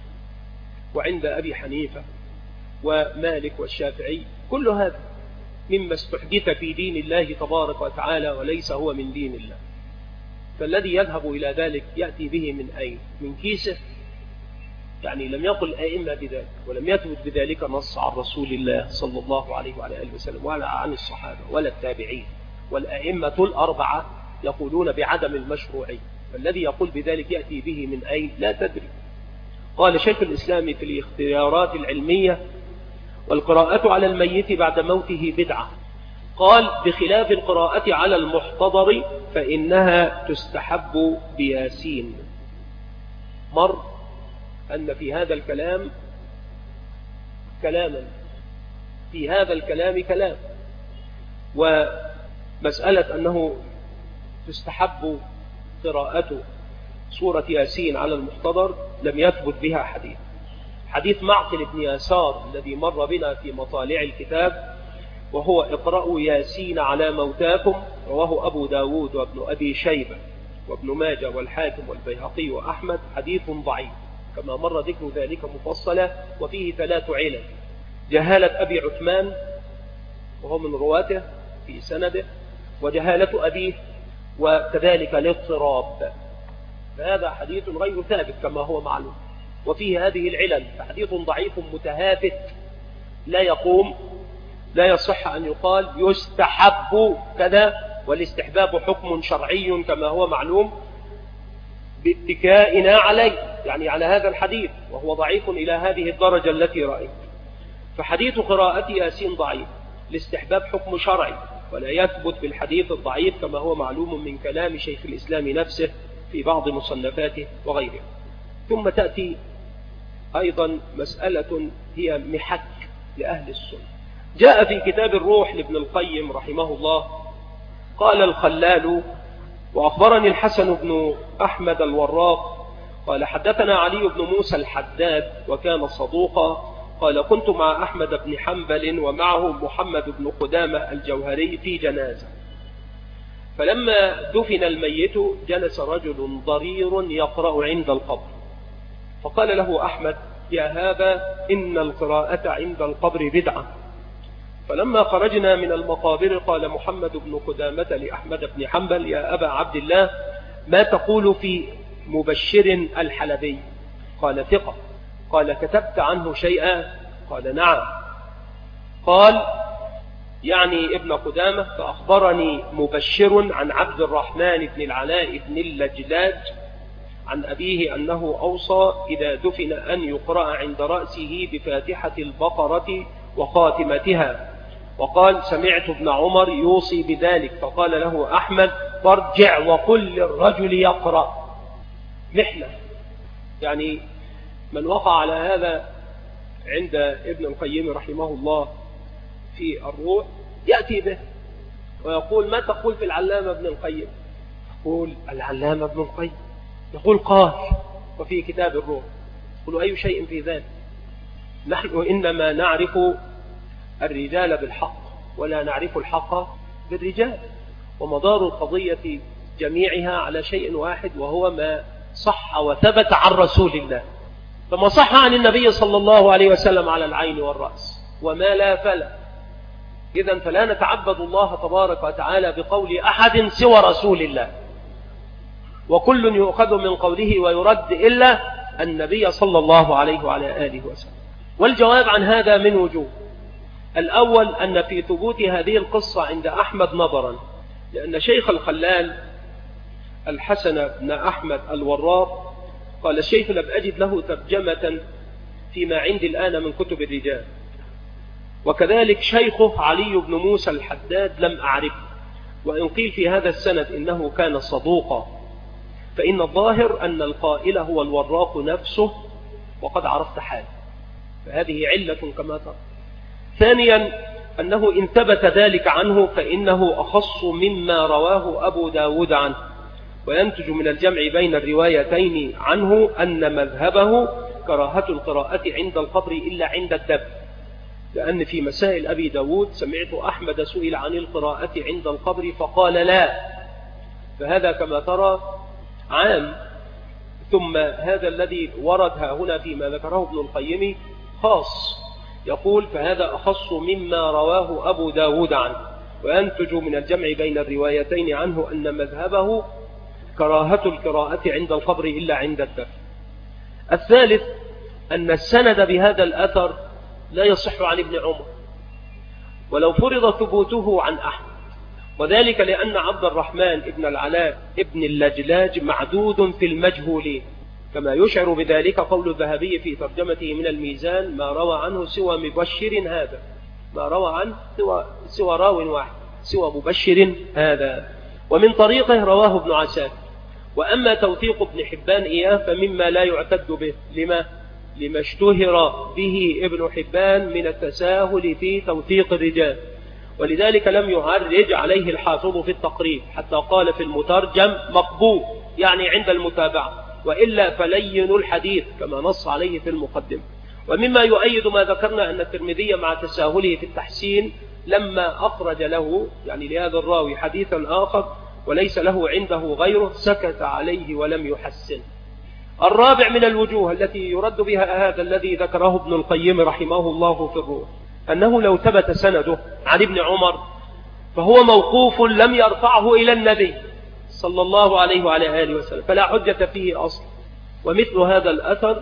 وعند أبي حنيفة ومالك والشافعي كل هذا مما استحدث في دين الله تبارك وتعالى وليس هو من دين الله، فالذي يذهب إلى ذلك يأتي به من أين؟ من كيسه؟ يعني لم يقل أئمة بذلك، ولم يثبت بذلك نص عن رسول الله صلى الله عليه وعلى آله وسلم ولا عن الصحابة ولا التابعين، والأئمة الأربعة يقولون بعدم المشروعية، فالذي يقول بذلك يأتي به من أين؟ لا تدري. قال شيخ الإسلام في الاختيارات العلمية: والقراءة على الميت بعد موته بدعة. قال: بخلاف القراءة على المحتضر فإنها تستحب بياسين. مر أن في هذا الكلام كلاما، في هذا الكلام كلام، ومسألة أنه تستحب قراءة سورة ياسين على المحتضر لم يثبت بها حديث. حديث معقل بن يسار الذي مر بنا في مطالع الكتاب، وهو: اقرأوا ياسين على موتاكم، رواه أبو داود وابن أبي شيبة وابن ماجه والحاكم والبيهقي وأحمد، حديث ضعيف، كما مر ذكر ذلك مفصلا، وفيه 3 علل: جهالة أبي عثمان وهو من رواته في سنده، وجهالة أبيه، وكذلك الاضطراب. فهذا حديث غير ثابت كما هو معلوم، وفيه هذه العلل، فحديث ضعيف متهافت لا يقوم، لا يصح أن يقال يستحب كذا، والاستحباب حكم شرعي كما هو معلوم باتكائنا عليه، يعني على هذا الحديث، وهو ضعيف إلى هذه الدرجة التي رأيت. فحديث قراءة ياسين ضعيف، الاستحباب حكم شرعي، ولا يثبت بالحديث الضعيف كما هو معلوم من كلام شيخ الإسلام نفسه في بعض مصنفاته وغيره. ثم تأتي أيضا مسألة هي محك لأهل السنة. جاء في كتاب الروح لابن القيم رحمه الله: قال الخلال: وأخبرني الحسن بن أحمد الوراق قال حدثنا علي بن موسى الحداد وكان صدوقا، قال: كنت مع أحمد بن حنبل ومعه محمد بن قدامة الجوهري في جنازة، فلما دفن الميت جلس رجل ضرير يقرأ عند القبر، فقال له أحمد: يا هذا إن القراءة عند القبر بدعة. فلما خرجنا من المقابر قال محمد بن قدامة لأحمد بن حنبل: يا أبا عبد الله، ما تقول في مبشر الحلبي؟ قال: ثقة. قال: كتبت عنه شيئا؟ قال: نعم. قال: يعني ابن قدامة: فأخبرني مبشر عن عبد الرحمن بن العلاء بن اللجلاج عن أبيه أنه أوصى إذا دفن أن يقرأ عند رأسه بفاتحة البقرة وخاتمتها، وقال سمعت ابن عمر يوصي بذلك، فقال له أحمد فارجع وقل للرجل يقرأ. محنة، يعني من وقع على هذا عند ابن القيم رحمه الله في الروح يأتي به ويقول ما تقول في العلامة ابن القيم؟ يقول العلامة ابن القيم، يقول قال وفي كتاب الروح. يقول أي شيء في ذلك؟ نحن إنما نعرف الرجال بالحق ولا نعرف الحق بالرجال، ومدار القضية جميعها على شيء واحد، وهو ما صح وثبت عن رسول الله. فما صح عن النبي صلى الله عليه وسلم على العين والرأس، وما لا فلا. إذن فلا نتعبد الله تبارك وتعالى بقول أحد سوى رسول الله، وكل يؤخذ من قوله ويرد إلا النبي صلى الله عليه وعلى آله وسلم. والجواب عن هذا من وجوه. الأول أن في ثبوت هذه القصة عند أحمد نظرا، لأن شيخ الخلال الحسن بن أحمد الوراق قال الشيخ لم أجد له ترجمة فيما عندي الآن من كتب الرجال، وكذلك شيخه علي بن موسى الحداد لم أعرفه، وإن قيل في هذا السند إنه كان صدوقا، فإن الظاهر أن القائل هو الوراق نفسه، وقد عرفت حاله، فهذه علة كما ترى. ثانيا أنه إن ثبت ذلك عنه فإنه أخص مما رواه أبو داود عنه، وينتج من الجمع بين الروايتين عنه أن مذهبه كراهة القراءة عند القبر إلا عند الدفن، لأن في مسائل أبي داود سمعت أحمد سئل عن القراءة عند القبر فقال لا، فهذا كما ترى عام. ثم هذا الذي ورد هنا فيما ذكره ابن القيم خاص، يقول فهذا أخص مما رواه أبو داود عنه، وينتج من الجمع بين الروايتين عنه أن مذهبه كراهة القراءة عند القبر إلا عند الدفن. الثالث أن السند بهذا الأثر لا يصح عن ابن عمر ولو فرض ثبوته عن أحمد، وذلك لأن عبد الرحمن ابن العلاء ابن اللجلاج معدود في المجهولين، كما يشعر بذلك قول الذهبي في ترجمته من الميزان ما روى عنه سوى مبشر هذا، ما روى عنه سوى راو واحد سوى مبشر هذا، ومن طريقه رواه ابن عساكر. وأما توثيق ابن حبان إياه فمما لا يعتد به، لما اشتهر به ابن حبان من التساهل في توثيق الرجال، ولذلك لم يعرج عليه الحافظ في التقريب حتى قال في المترجم مقبول، يعني عند المتابعة، وإلا فلين الحديث كما نص عليه في المقدمة. ومما يؤيد ما ذكرنا أن الترمذي مع تساهله في التحسين لما أخرج له يعني لهذا الراوي حديثا آخر وليس له عنده غيره سكت عليه ولم يحسن. الرابع من الوجوه التي يرد بها هذا الذي ذكره ابن القيم رحمه الله في الروح، أنه لو ثبت سنده عن ابن عمر فهو موقوف لم يرفعه إلى النبي صلى الله عليه وعلى آله وسلم، فلا حجة فيه أصلا. ومثل هذا الأثر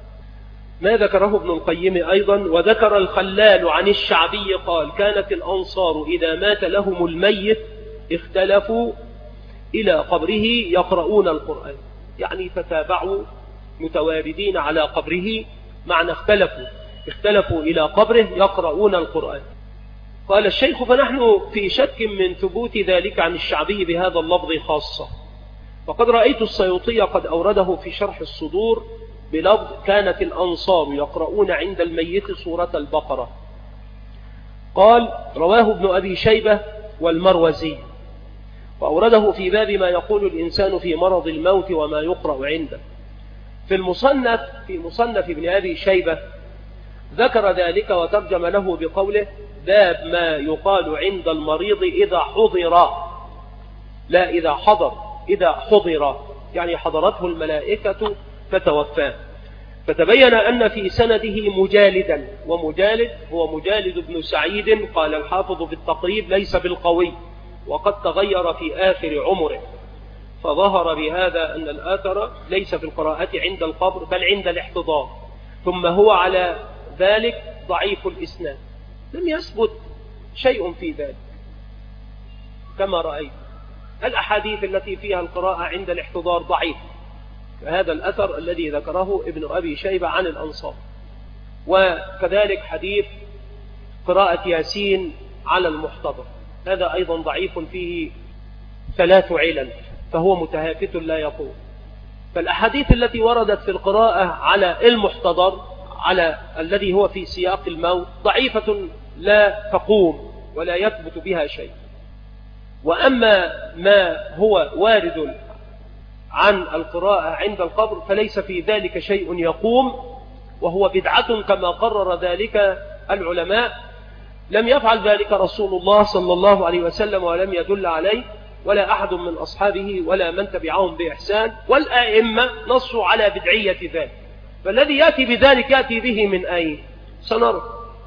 ما ذكره ابن القيم أيضا. وذكر الخلال عن الشعبي قال كانت الأنصار إذا مات لهم الميت اختلفوا إلى قبره يقرؤون القرآن، يعني تتابعوا متواردين على قبره، معنى اختلفوا إلى قبره يقرؤون القرآن. قال الشيخ فنحن في شك من ثبوت ذلك عن الشعبي بهذا اللفظ خاصة، فقد رأيت السيوطي قد أورده في شرح الصدور بلفظ كانت الأنصار يقرؤون عند الميت سورة البقرة. قال رواه ابن أبي شيبة والمروزي، وأورده في باب ما يقول الإنسان في مرض الموت وما يقرأ عنده. في مصنف ابن أبي شيبة ذكر ذلك وترجم له بقوله باب ما يقال عند المريض إذا حضر، لا إذا حضر، إذا حضر يعني حضرته الملائكة فتوفاه. فتبين أن في سنده مجالدا، ومجالد هو مجالد بن سعيد قال الحافظ في التقريب ليس بالقوي، وقد تغير في آخر عمره، فظهر بهذا أن الآثر ليس في القراءة عند القبر بل عند الاحتضار. ثم هو على ذلك ضعيف الإسناد، لم يثبت شيء في ذلك كما رأيت. الأحاديث التي فيها القراءة عند الاحتضار ضعيف، هذا الأثر الذي ذكره ابن أبي شيبة عن الأنصار. وكذلك حديث قراءة ياسين على المحتضر، هذا أيضا ضعيف فيه 3 علل، فهو متهافت لا يقوم. فالأحاديث التي وردت في القراءة على المحتضر على الذي هو في سياق الموت ضعيفة لا تقوم ولا يثبت بها شيء. وأما ما هو وارد عن القراءة عند القبر فليس في ذلك شيء يقوم، وهو بدعة كما قرر ذلك العلماء. لم يفعل ذلك رسول الله صلى الله عليه وسلم ولم يدل عليه ولا أحد من أصحابه ولا من تبعهم بإحسان، والآئمة نصوا على بدعية ذلك. فالذي يأتي بذلك يأتي به من أين؟ سنرى.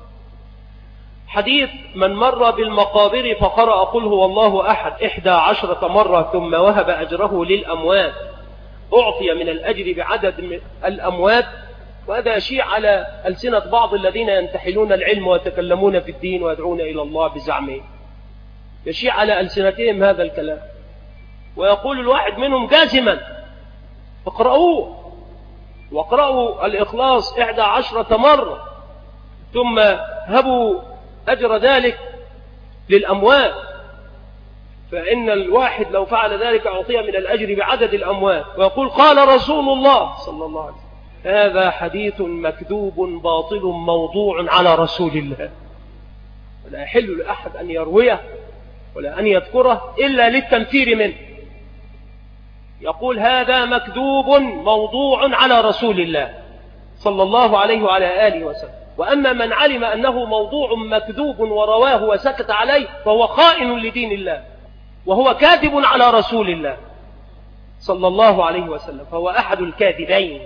حديث من مر بالمقابر فقرأ قل هو الله أحد 11 مرة ثم وهب أجره للأموات أعطي من الأجر بعدد الأموات. وهذا يشيع على ألسنة بعض الذين ينتحلون العلم ويتكلمون في الدين ويدعون إلى الله بزعمه، يشيع على ألسنتهم هذا الكلام، ويقول الواحد منهم جازما اقرأوه، واقرأوا الإخلاص 11 مرة ثم هبوا أجر ذلك للأموات، فإن الواحد لو فعل ذلك أعطي من الأجر بعدد الأموات. ويقول قال رسول الله صلى الله عليه وسلم. هذا حديث مكذوب باطل موضوع على رسول الله، ولا يحل لأحد أن يرويه ولا أن يذكره إلا للتنفير منه. يقول هذا مكذوب موضوع على رسول الله صلى الله عليه وعلى آله وسلم. وأما من علم أنه موضوع مكذوب ورواه وسكت عليه فهو خائن لدين الله وهو كاذب على رسول الله صلى الله عليه وسلم، فهو أحد الكاذبين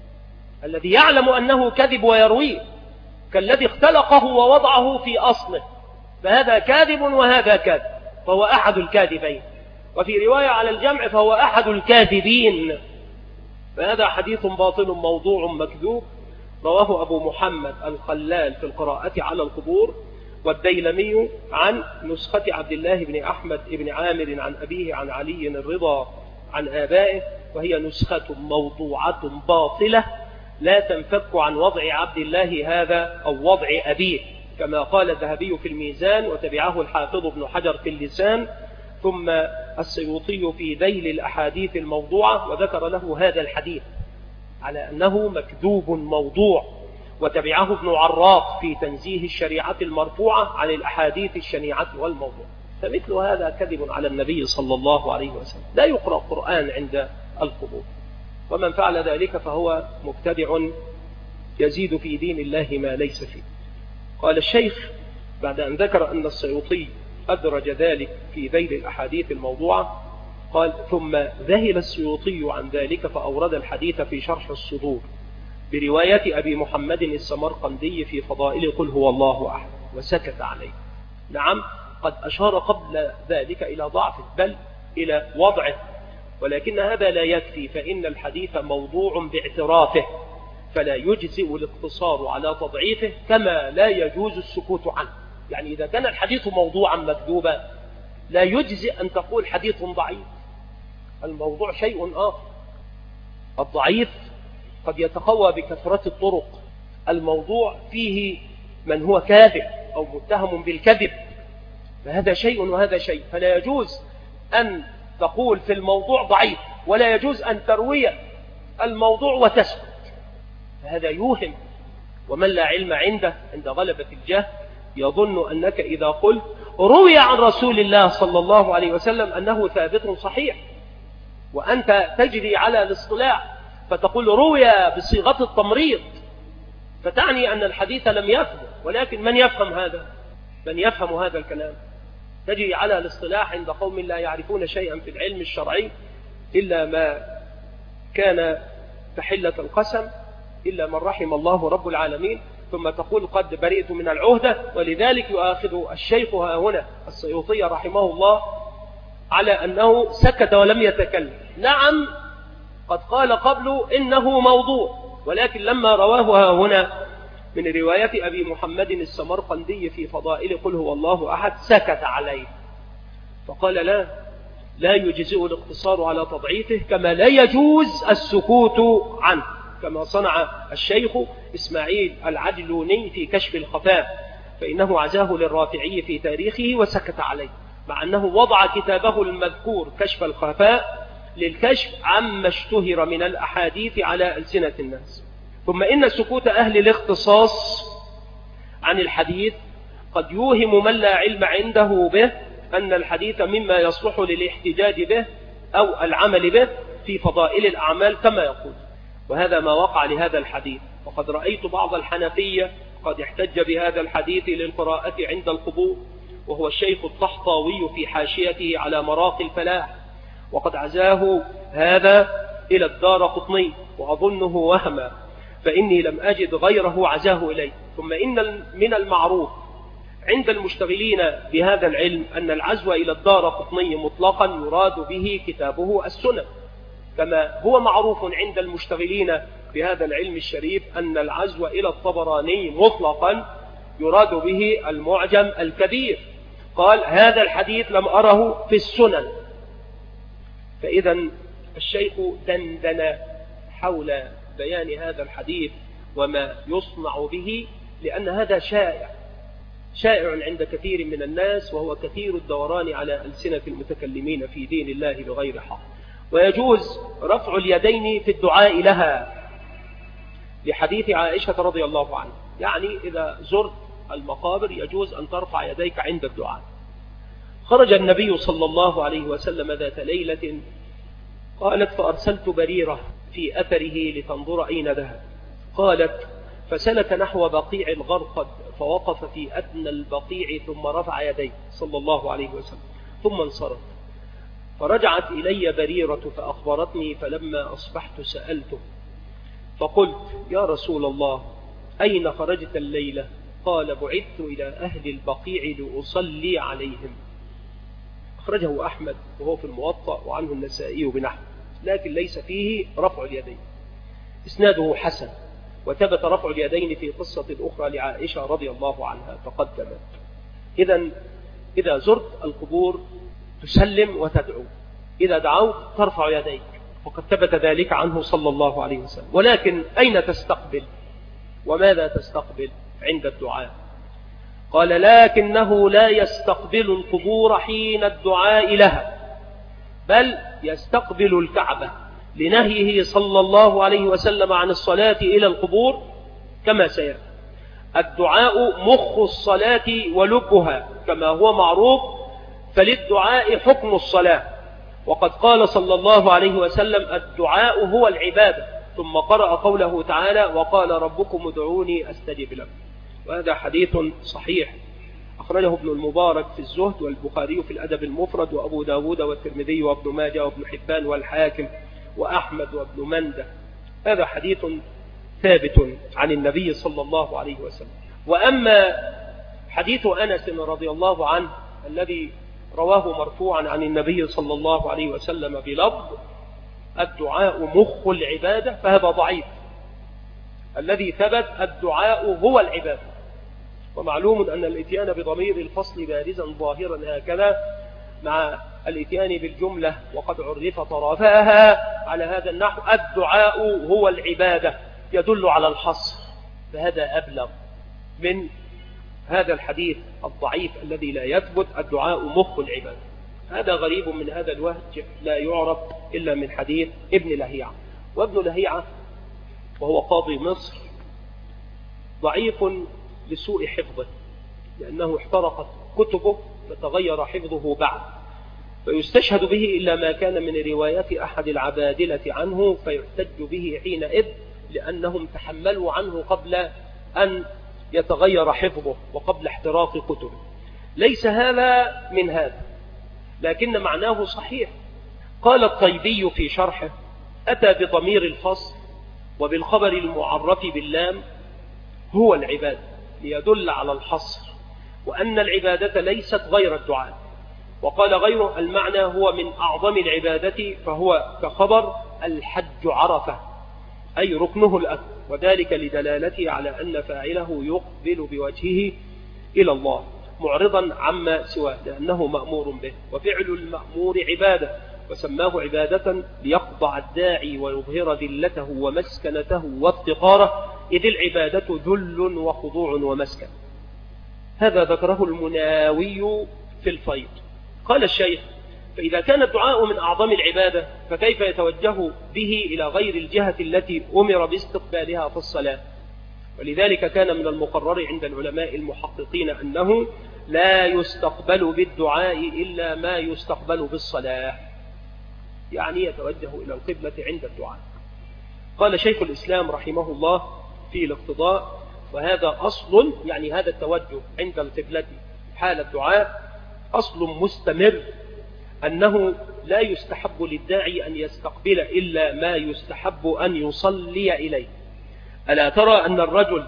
الذي يعلم أنه كذب ويرويه، كالذي اختلقه ووضعه في أصله، فهذا كاذب وهذا كاذب، فهو أحد الكاذبين. وفي رواية على الجمع فهو أحد الكاذبين. فهذا حديث باطل موضوع مكذوب رواه أبو محمد الخلال في القراءة على القبور، والديلمي عن نسخة عبد الله بن أحمد بن عامر عن أبيه عن علي الرضا عن آبائه، وهي نسخة موضوعة باطلة لا تنفك عن وضع عبد الله هذا أو وضع أبيه، كما قال الذهبي في الميزان وتبعه الحافظ ابن حجر في اللسان، ثم السيوطي في ذيل الأحاديث الموضوعة وذكر له هذا الحديث على أنه مكذوب موضوع، وتبعه ابن عراق في تنزيه الشريعة المرفوعة عن الأحاديث الشنيعة والموضوع. فمثل هذا كذب على النبي صلى الله عليه وسلم. لا يقرأ قرآن عند القبور، ومن فعل ذلك فهو مبتدع يزيد في دين الله ما ليس فيه. قال الشيخ بعد أن ذكر أن السيوطي أدرج ذلك في ذيل الأحاديث الموضوعة، قال ثم ذهل السيوطي عن ذلك فأورد الحديث في شرح الصدور برواية أبي محمد السمرقندي في فضائل قل هو الله أحد وسكت عليه. نعم قد أشار قبل ذلك إلى ضعفه بل إلى وضعه، ولكن هذا لا يكفي، فإن الحديث موضوع باعترافه، فلا يجزئ الاقتصار على تضعيفه كما لا يجوز السكوت عنه. يعني إذا كان الحديث موضوعا مكذوبا لا يجزئ أن تقول حديث ضعيف. الموضوع شيء آخر. الضعيف قد يتقوى بكثرة الطرق، الموضوع فيه من هو كاذب أو متهم بالكذب، فهذا شيء وهذا شيء. فلا يجوز أن تقول في الموضوع ضعيف، ولا يجوز أن تروي الموضوع وتسكت، فهذا يوهم. ومن لا علم عنده عند غلبة الجهل يظن أنك إذا قلت روي عن رسول الله صلى الله عليه وسلم أنه ثابت صحيح، وأنت تجري على الاصطلاح فتقول روي بصيغة التمريض، فتعني أن الحديث لم يفهم. ولكن من يفهم هذا؟ من يفهم هذا الكلام؟ تجري على الاصطلاح عند قوم لا يعرفون شيئا في العلم الشرعي إلا ما كان تحلة القسم، إلا من رحم الله رب العالمين، ثم تقول قد برئت من العهدة. ولذلك يؤاخذ الشيخ هنا السيوطي رحمه الله على أنه سكت ولم يتكلم. نعم قد قال قبله إنه موضوع، ولكن لما رواه هنا من رواية أبي محمد السمرقندي في فضائل قل هو الله أحد سكت عليه، فقال لا يجزئ الاقتصار على تضعيفه كما لا يجوز السكوت عنه، كما صنع الشيخ إسماعيل العجلوني في كشف الخفاء فإنه عزاه للرافعي في تاريخه وسكت عليه، مع أنه وضع كتابه المذكور كشف الخفاء للكشف عما اشتهر من الأحاديث على ألسنة الناس. ثم إن سكوت أهل الاختصاص عن الحديث قد يوهم من لا علم عنده به أن الحديث مما يصلح للاحتجاج به أو العمل به في فضائل الأعمال كما يقول، وهذا ما وقع لهذا الحديث. وقد رأيت بعض الحنفية قد احتج بهذا الحديث للقراءة عند القبور، وهو الشيخ الطحطاوي في حاشيته على مراقي الفلاح، وقد عزاه هذا إلى الدارقطني وأظنه وهما، فإني لم أجد غيره عزاه إليه. ثم إن من المعروف عند المشتغلين بهذا العلم أن العزو إلى الدارقطني مطلقا يراد به كتابه السنن، كما هو معروف عند المشتغلين بهذا العلم الشريف أن العزو إلى الطبراني مطلقا يراد به المعجم الكبير. قال هذا الحديث لم أره في السنن. فإذا الشيخ دندن حول بيان هذا الحديث وما يصنع به، لأن هذا شائع عند كثير من الناس، وهو كثير الدوران على ألسنة المتكلمين في دين الله بغير حق. ويجوز رفع اليدين في الدعاء لها لحديث عائشة رضي الله عنها، يعني إذا زرت المقابر يجوز أن ترفع يديك عند الدعاء. خرج النبي صلى الله عليه وسلم ذات ليلة، قالت فأرسلت بريرة في أثره لتنظر أين ذهب، قالت فسلك نحو بقيع الغرقد فوقف في أدنى البقيع ثم رفع يديه صلى الله عليه وسلم ثم انصرف. فرجعت إلي بريرة فأخبرتني، فلما أصبحت سألته فقلت يا رسول الله أين خرجت الليلة؟ قال بعثت إلى أهل البقيع لأصلي عليهم. أخرجه أحمد وهو في الموطأ وعنه النسائي بنحو، لكن ليس فيه رفع اليدين، إسناده حسن، وثبت رفع اليدين في قصة أخرى لعائشة رضي الله عنها تقدمت. إذا زرت القبور تسلم وتدعو، إذا دعوت ترفع يديك، وقد ثبت ذلك عنه صلى الله عليه وسلم. ولكن أين تستقبل وماذا تستقبل عند الدعاء؟ قال لكنه لا يستقبل القبور حين الدعاء لها، بل يستقبل الكعبة لنهيه صلى الله عليه وسلم عن الصلاة إلى القبور كما سيأتي. الدعاء مخ الصلاة ولبها كما هو معروف، فللدعاء حكم الصلاة، وقد قال صلى الله عليه وسلم الدعاء هو العبادة، ثم قرأ قوله تعالى وقال ربكم ادعوني أستجب لكم. وهذا حديث صحيح أخرجه ابن المبارك في الزهد، والبخاري في الأدب المفرد، وأبو داود والترمذي وابن ماجه وابن حبان والحاكم وأحمد وابن منده. هذا حديث ثابت عن النبي صلى الله عليه وسلم. وأما حديث أنس رضي الله عنه الذي رواه مرفوعا عن النبي صلى الله عليه وسلم بلفظ الدعاء مخ العبادة، فهذا ضعيف. الذي ثبت الدعاء هو العبادة، ومعلوم أن الاتيان بضمير الفصل بارزا ظاهرا هكذا مع الاتيان بالجملة وقد عرف طرفها على هذا النحو الدعاء هو العبادة يدل على الحصر، فهذا أبلغ من هذا الحديث الضعيف الذي لا يثبت الدعاء مخ العبادة. هذا غريب من هذا الوهج لا يعرف إلا من حديث ابن لهيعة. وابن لهيعة وهو قاضي مصر ضعيف لسوء حفظه، لأنه احترقت كتبه فتغير حفظه بعد، فيستشهد به إلا ما كان من روايات أحد العبادلة عنه فيحتج به حينئذ، لأنهم تحملوا عنه قبل أن يتغير حفظه وقبل احتراق كتبه. ليس هذا من هذا، لكن معناه صحيح. قال الطيبي في شرحه أتى بضمير الفصل وبالخبر المعرف باللام هو العبادة ليدل على الحصر، وأن العبادة ليست غير الدعاء. وقال غيره المعنى هو من أعظم العبادة، فهو كخبر الحج عرفة أي ركنه الأكبر، وذلك لدلالته على أن فاعله يقبل بوجهه إلى الله معرضا عما سواه، لأنه مأمور به، وفعل المأمور عبادة، وسماه عبادة ليخضع الداعي ويظهر ذلته ومسكنته وافتقاره، إذ العبادة ذل وخضوع ومسكن. هذا ذكره المناوي في الفيض. قال الشيخ: فإذا كان الدعاء من أعظم العبادة فكيف يتوجه به إلى غير الجهة التي أمر باستقبالها في الصلاة؟ ولذلك كان من المقرر عند العلماء المحققين أنه لا يستقبل بالدعاء إلا ما يستقبل بالصلاة، يعني يتوجه إلى القبلة عند الدعاء. قال شيخ الإسلام رحمه الله في الاقتضاء: وهذا أصل، يعني هذا التوجه عند القبلة حال الدعاء أصل مستمر، أنه لا يستحب للداعي أن يستقبل إلا ما يستحب أن يصلي إليه. ألا ترى أن الرجل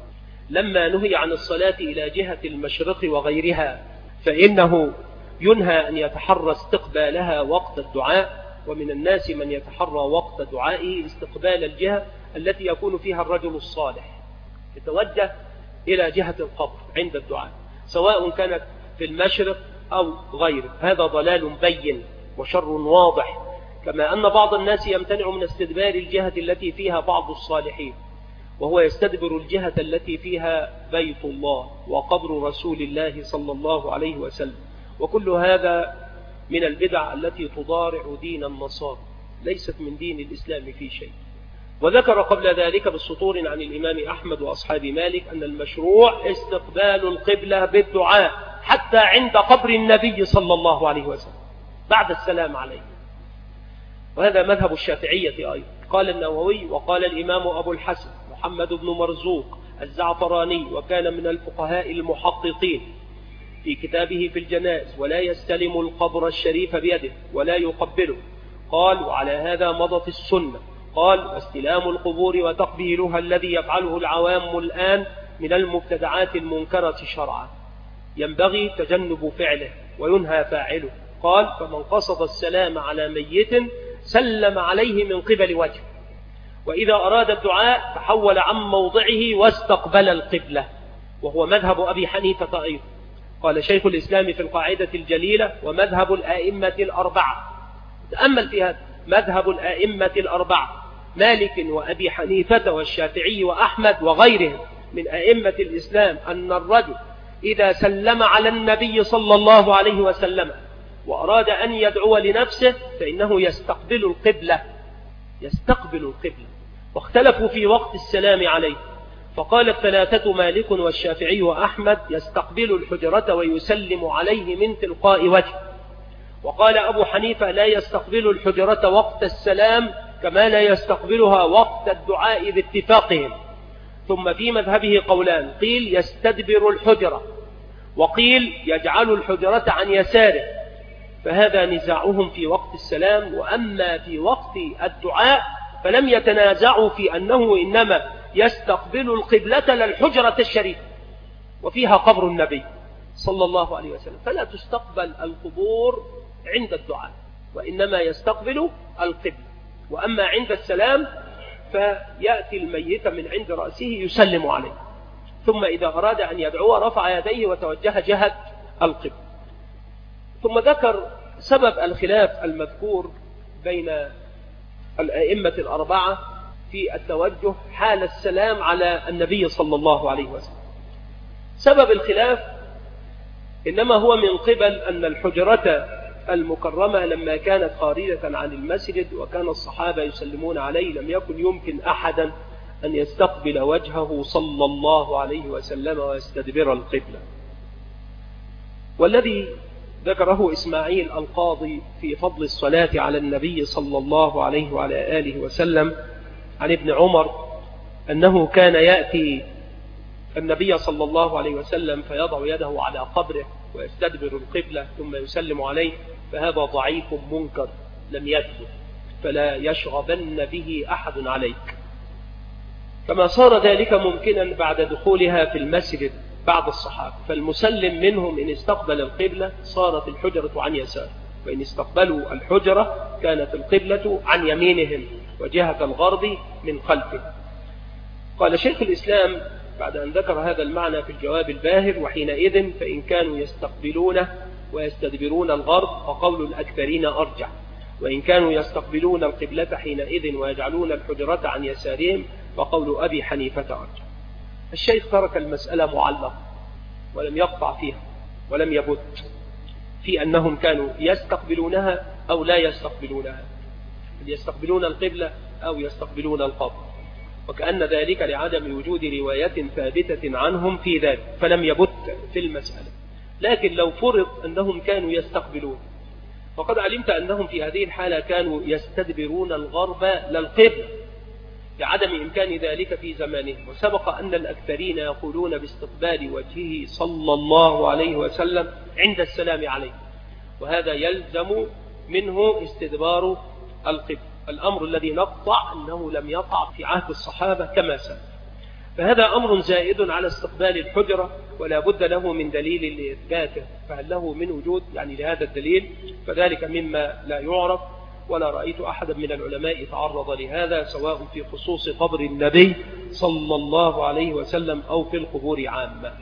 لما نهي عن الصلاة إلى جهة المشرق وغيرها فإنه ينهى أن يتحرى استقبالها وقت الدعاء، ومن الناس من يتحرى وقت دعائه استقبال الجهة التي يكون فيها الرجل الصالح، يتوجه إلى جهة القبر عند الدعاء سواء كانت في المشرق أو غيره. هذا ضلال بين وشر واضح، كما أن بعض الناس يمتنع من استدبار الجهة التي فيها بعض الصالحين، وهو يستدبر الجهة التي فيها بيت الله وقبر رسول الله صلى الله عليه وسلم. وكل هذا من البدع التي تضارع دين النصارى، ليست من دين الإسلام في شيء. وذكر قبل ذلك بالسطور عن الإمام أحمد وأصحاب مالك أن المشروع استقبال القبلة بالدعاء حتى عند قبر النبي صلى الله عليه وسلم بعد السلام عليه، وهذا مذهب الشافعية أيضا. قال النووي: وقال الإمام أبو الحسن محمد بن مرزوق الزعفراني، وكان من الفقهاء المحققين، في كتابه في الجنائز: ولا يستلم القبر الشريف بيده ولا يقبله. قال: وعلى هذا مضت السنة. قال: واستلام القبور وتقبيلها الذي يفعله العوام الآن من المبتدعات المنكرة شرعا، ينبغي تجنب فعله وينهى فاعله. قال: فمن قصد السلام على ميت سلم عليه من قبل وجهه، وإذا أراد الدعاء تحول عن موضعه واستقبل القبلة، وهو مذهب أبي حنيفة أيضا. قال شيخ الإسلام في القاعدة الجليلة: ومذهب الآئمة الأربعة. تأمل في هذا: مذهب الآئمة الأربعة مالك وأبي حنيفة والشافعي وأحمد وغيرهم من أئمة الإسلام أن الرجل إذا سلم على النبي صلى الله عليه وسلم وأراد أن يدعو لنفسه فإنه يستقبل القبلة، يستقبل القبلة. واختلفوا في وقت السلام عليه، فقال الثلاثة مالك والشافعي وأحمد: يستقبل الحجرة ويسلم عليه من تلقاء وجه. وقال أبو حنيفة: لا يستقبل الحجرة وقت السلام كما لا يستقبلها وقت الدعاء باتفاقهم. ثم في مذهبه قولان: قيل يستدبر الحجرة، وقيل يجعل الحجرة عن يساره، فهذا نزاعهم في وقت السلام. وأما في وقت الدعاء فلم يتنازعوا في أنه إنما يستقبل القبلة للحجرة الشريفة وفيها قبر النبي صلى الله عليه وسلم، فلا تستقبل القبور عند الدعاء، وإنما يستقبل القبلة. وأما عند السلام فيأتي الميت من عند رأسه يسلم عليه، ثم إذا أراد أن يدعو رفع يديه وتوجه جهة القبلة. ثم ذكر سبب الخلاف المذكور بين الأئمة الأربعة في التوجه حال السلام على النبي صلى الله عليه وسلم. سبب الخلاف إنما هو من قبل أن الحجرة المكرمة لما كانت خارجة عن المسجد وكان الصحابة يسلمون عليه لم يكن يمكن أحدا أن يستقبل وجهه صلى الله عليه وسلم ويستدبر القبلة. والذي ذكره إسماعيل القاضي في فضل الصلاة على النبي صلى الله عليه وعلى آله وسلم عن ابن عمر أنه كان يأتي النبي صلى الله عليه وسلم فيضع يده على قبره ويستدبر القبلة ثم يسلم عليه، فهذا ضعيف منكر لم يثبت، فلا يشغبن به أحد عليك. كما صار ذلك ممكنا بعد دخولها في المسجد بعد الصحابة، فالمسلم منهم إن استقبل القبلة صارت الحجرة عن يسار، وإن استقبلوا الحجرة كانت القبلة عن يمينهم وجهة الغرب من خلفه. قال شيخ الإسلام بعد أن ذكر هذا المعنى في الجواب الباهر: وحينئذ فإن كانوا يستقبلونه ويستدبرون الغرب فقول الأكثرين أرجح، وإن كانوا يستقبلون القبلة حينئذ ويجعلون الحجرة عن يسارهم فقول أبي حنيفة أرجح. الشيخ ترك المسألة معلقة ولم يقطع فيها ولم يبت في أنهم كانوا يستقبلونها أو لا يستقبلونها، يستقبلون القبلة أو يستقبلون القبر، وكأن ذلك لعدم وجود رواية ثابتة عنهم في ذلك فلم يبت في المسألة. لكن لو فرض أنهم كانوا يستقبلون، فقد علمت أنهم في هذه الحالة كانوا يستدبرون الغرب للقبلة لعدم إمكان ذلك في زمانهم، وسبق أن الأكثرين يقولون باستقبال وجهه صلى الله عليه وسلم عند السلام عليه، وهذا يلزم منه استدبار القبلة، الأمر الذي نقطع أنه لم يقع في عهد الصحابة كما سلف. فهذا أمر زائد على استقبال الحجرة ولا بد له من دليل لإثباته، فهل له من وجود يعني لهذا الدليل؟ فذلك مما لا يعرف، ولا رأيت أحدا من العلماء تعرض لهذا سواء في خصوص قبر النبي صلى الله عليه وسلم أو في القبور عامة.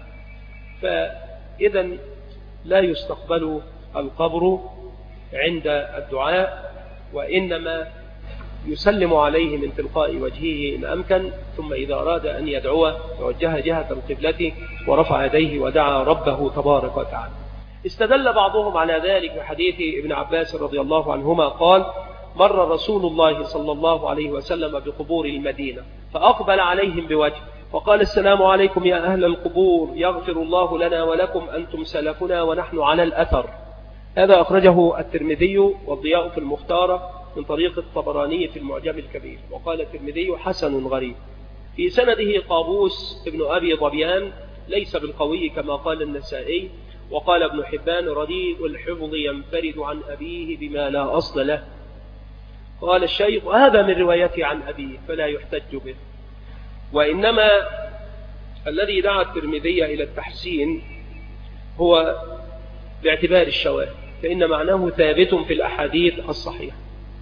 فإذا لا يستقبل القبر عند الدعاء، وإنما يسلم عليه من تلقاء وجهه إن أمكن، ثم إذا أراد أن يدعوه توجه جهة القبلة ورفع يديه ودعا ربه تبارك وتعالى. استدل بعضهم على ذلك بحديث ابن عباس رضي الله عنهما قال: مر رسول الله صلى الله عليه وسلم بقبور المدينة فأقبل عليهم بوجه فقال: السلام عليكم يا أهل القبور، يغفر الله لنا ولكم، أنتم سلفنا ونحن على الأثر. هذا أخرجه الترمذي والضياء في المختارة من طريق الطبراني في المعجم الكبير، وقال الترمذي حسن غريب. في سنده قابوس ابن أبي ظبيان ليس بالقوي كما قال النسائي، وقال ابن حبان: رديء الحفظ ينفرد عن أبيه بما لا أصل له. قال الشيخ: وهذا من روايته عن أبيه فلا يحتج به، وإنما الذي دعا الترمذي إلى التحسين هو باعتبار الشواهد، فإن معناه ثابت في الأحاديث الصحيحة،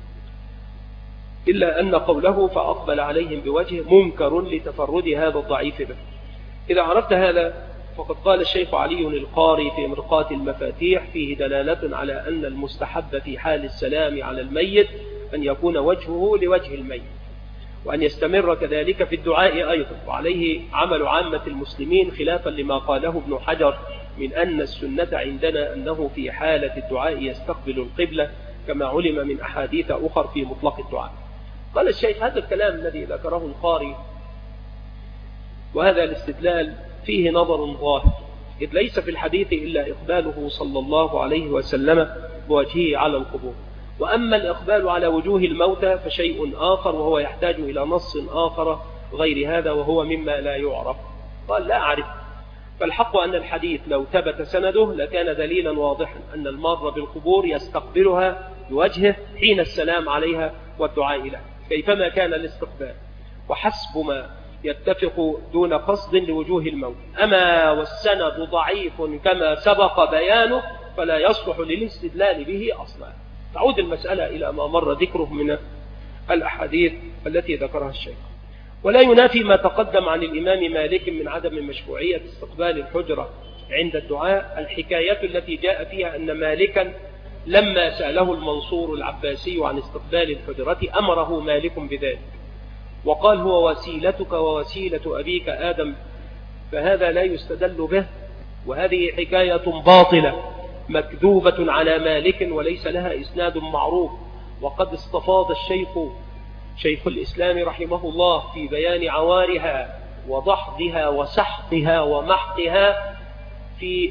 إلا أن قوله فأقبل عليهم بوجه منكر لتفرد هذا الضعيف به. إذا عرفت هذا فقد قال الشيخ علي القاري في مرقاة المفاتيح: فيه دلالة على أن المستحب في حال السلام على الميت أن يكون وجهه لوجه الميت، وأن يستمر كذلك في الدعاء أيضا، وعليه عمل عامة المسلمين، خلافا لما قاله ابن حجر من أن السنة عندنا أنه في حالة الدعاء يستقبل القبلة، كما علم من أحاديث أخر في مطلق الدعاء. قال الشيخ: هذا الكلام الذي ذكره القاري وهذا الاستدلال فيه نظر ظاهر، إذ ليس في الحديث إلا إقباله صلى الله عليه وسلم بوجهه على القبور، وأما الإقبال على وجوه الموتى فشيء آخر، وهو يحتاج إلى نص آخر غير هذا، وهو مما لا يعرف. قال: لا أعرف. فالحق أن الحديث لو ثبت سنده لكان دليلا واضحا أن المار بالقبور يستقبلها بوجهه حين السلام عليها والدعاء لها، كيفما كان الاستقبال، وحسب ما يتفق دون قصد لوجوه الموت. أما والسند ضعيف كما سبق بيانه فلا يصلح للاستدلال به أصلا. تعود المسألة إلى ما مر ذكره من الأحاديث التي ذكرها الشيخ. ولا ينافي ما تقدم عن الإمام مالك من عدم مشروعية استقبال الحجرة عند الدعاء الحكاية التي جاء فيها أن مالكا لما سأله المنصور العباسي عن استقبال الحجرة أمره مالك بذلك، وقال: هو وسيلتك ووسيلة أبيك آدم، فهذا لا يستدل به، وهذه حكاية باطلة مكذوبة على مالك وليس لها إسناد معروف. وقد استفاض شيخ الإسلام رحمه الله في بيان عوارها وضحضها وسحقها ومحقها في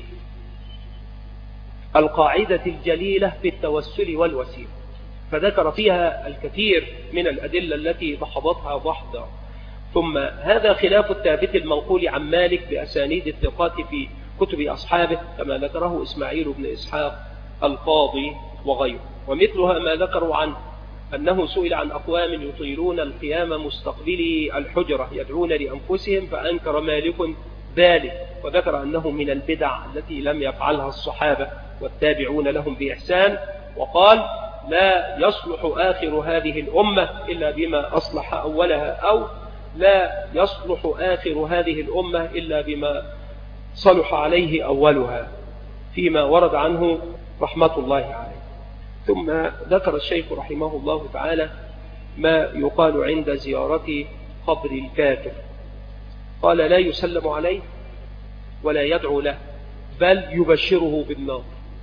القاعدة الجليلة في التوسل والوسيلة، فذكر فيها الكثير من الأدلة التي دحضتها دحضا. ثم هذا خلاف الثابت المنقول عن مالك بأسانيد الثقات في كتب أصحابه كما ذكره إسماعيل بن إسحاق القاضي وغيره. ومثلها ما ذكروا عنه أنه سئل عن أقوام يطيلون القيام مستقبلي الحجرة يدعون لأنفسهم، فأنكر مالك ذلك وذكر أنه من البدع التي لم يفعلها الصحابة والتابعون لهم بإحسان، وقال: لا يصلح آخر هذه الأمة إلا بما أصلح أولها، أو لا يصلح آخر هذه الأمة إلا بما صلح عليه أولها، فيما ورد عنه رحمة الله عليه. ثم ذكر الشيخ رحمه الله تعالى ما يقال عند زيارة قبر الكافر. قال: لا يسلم عليه ولا يدعو له، بل يبشره بالنار.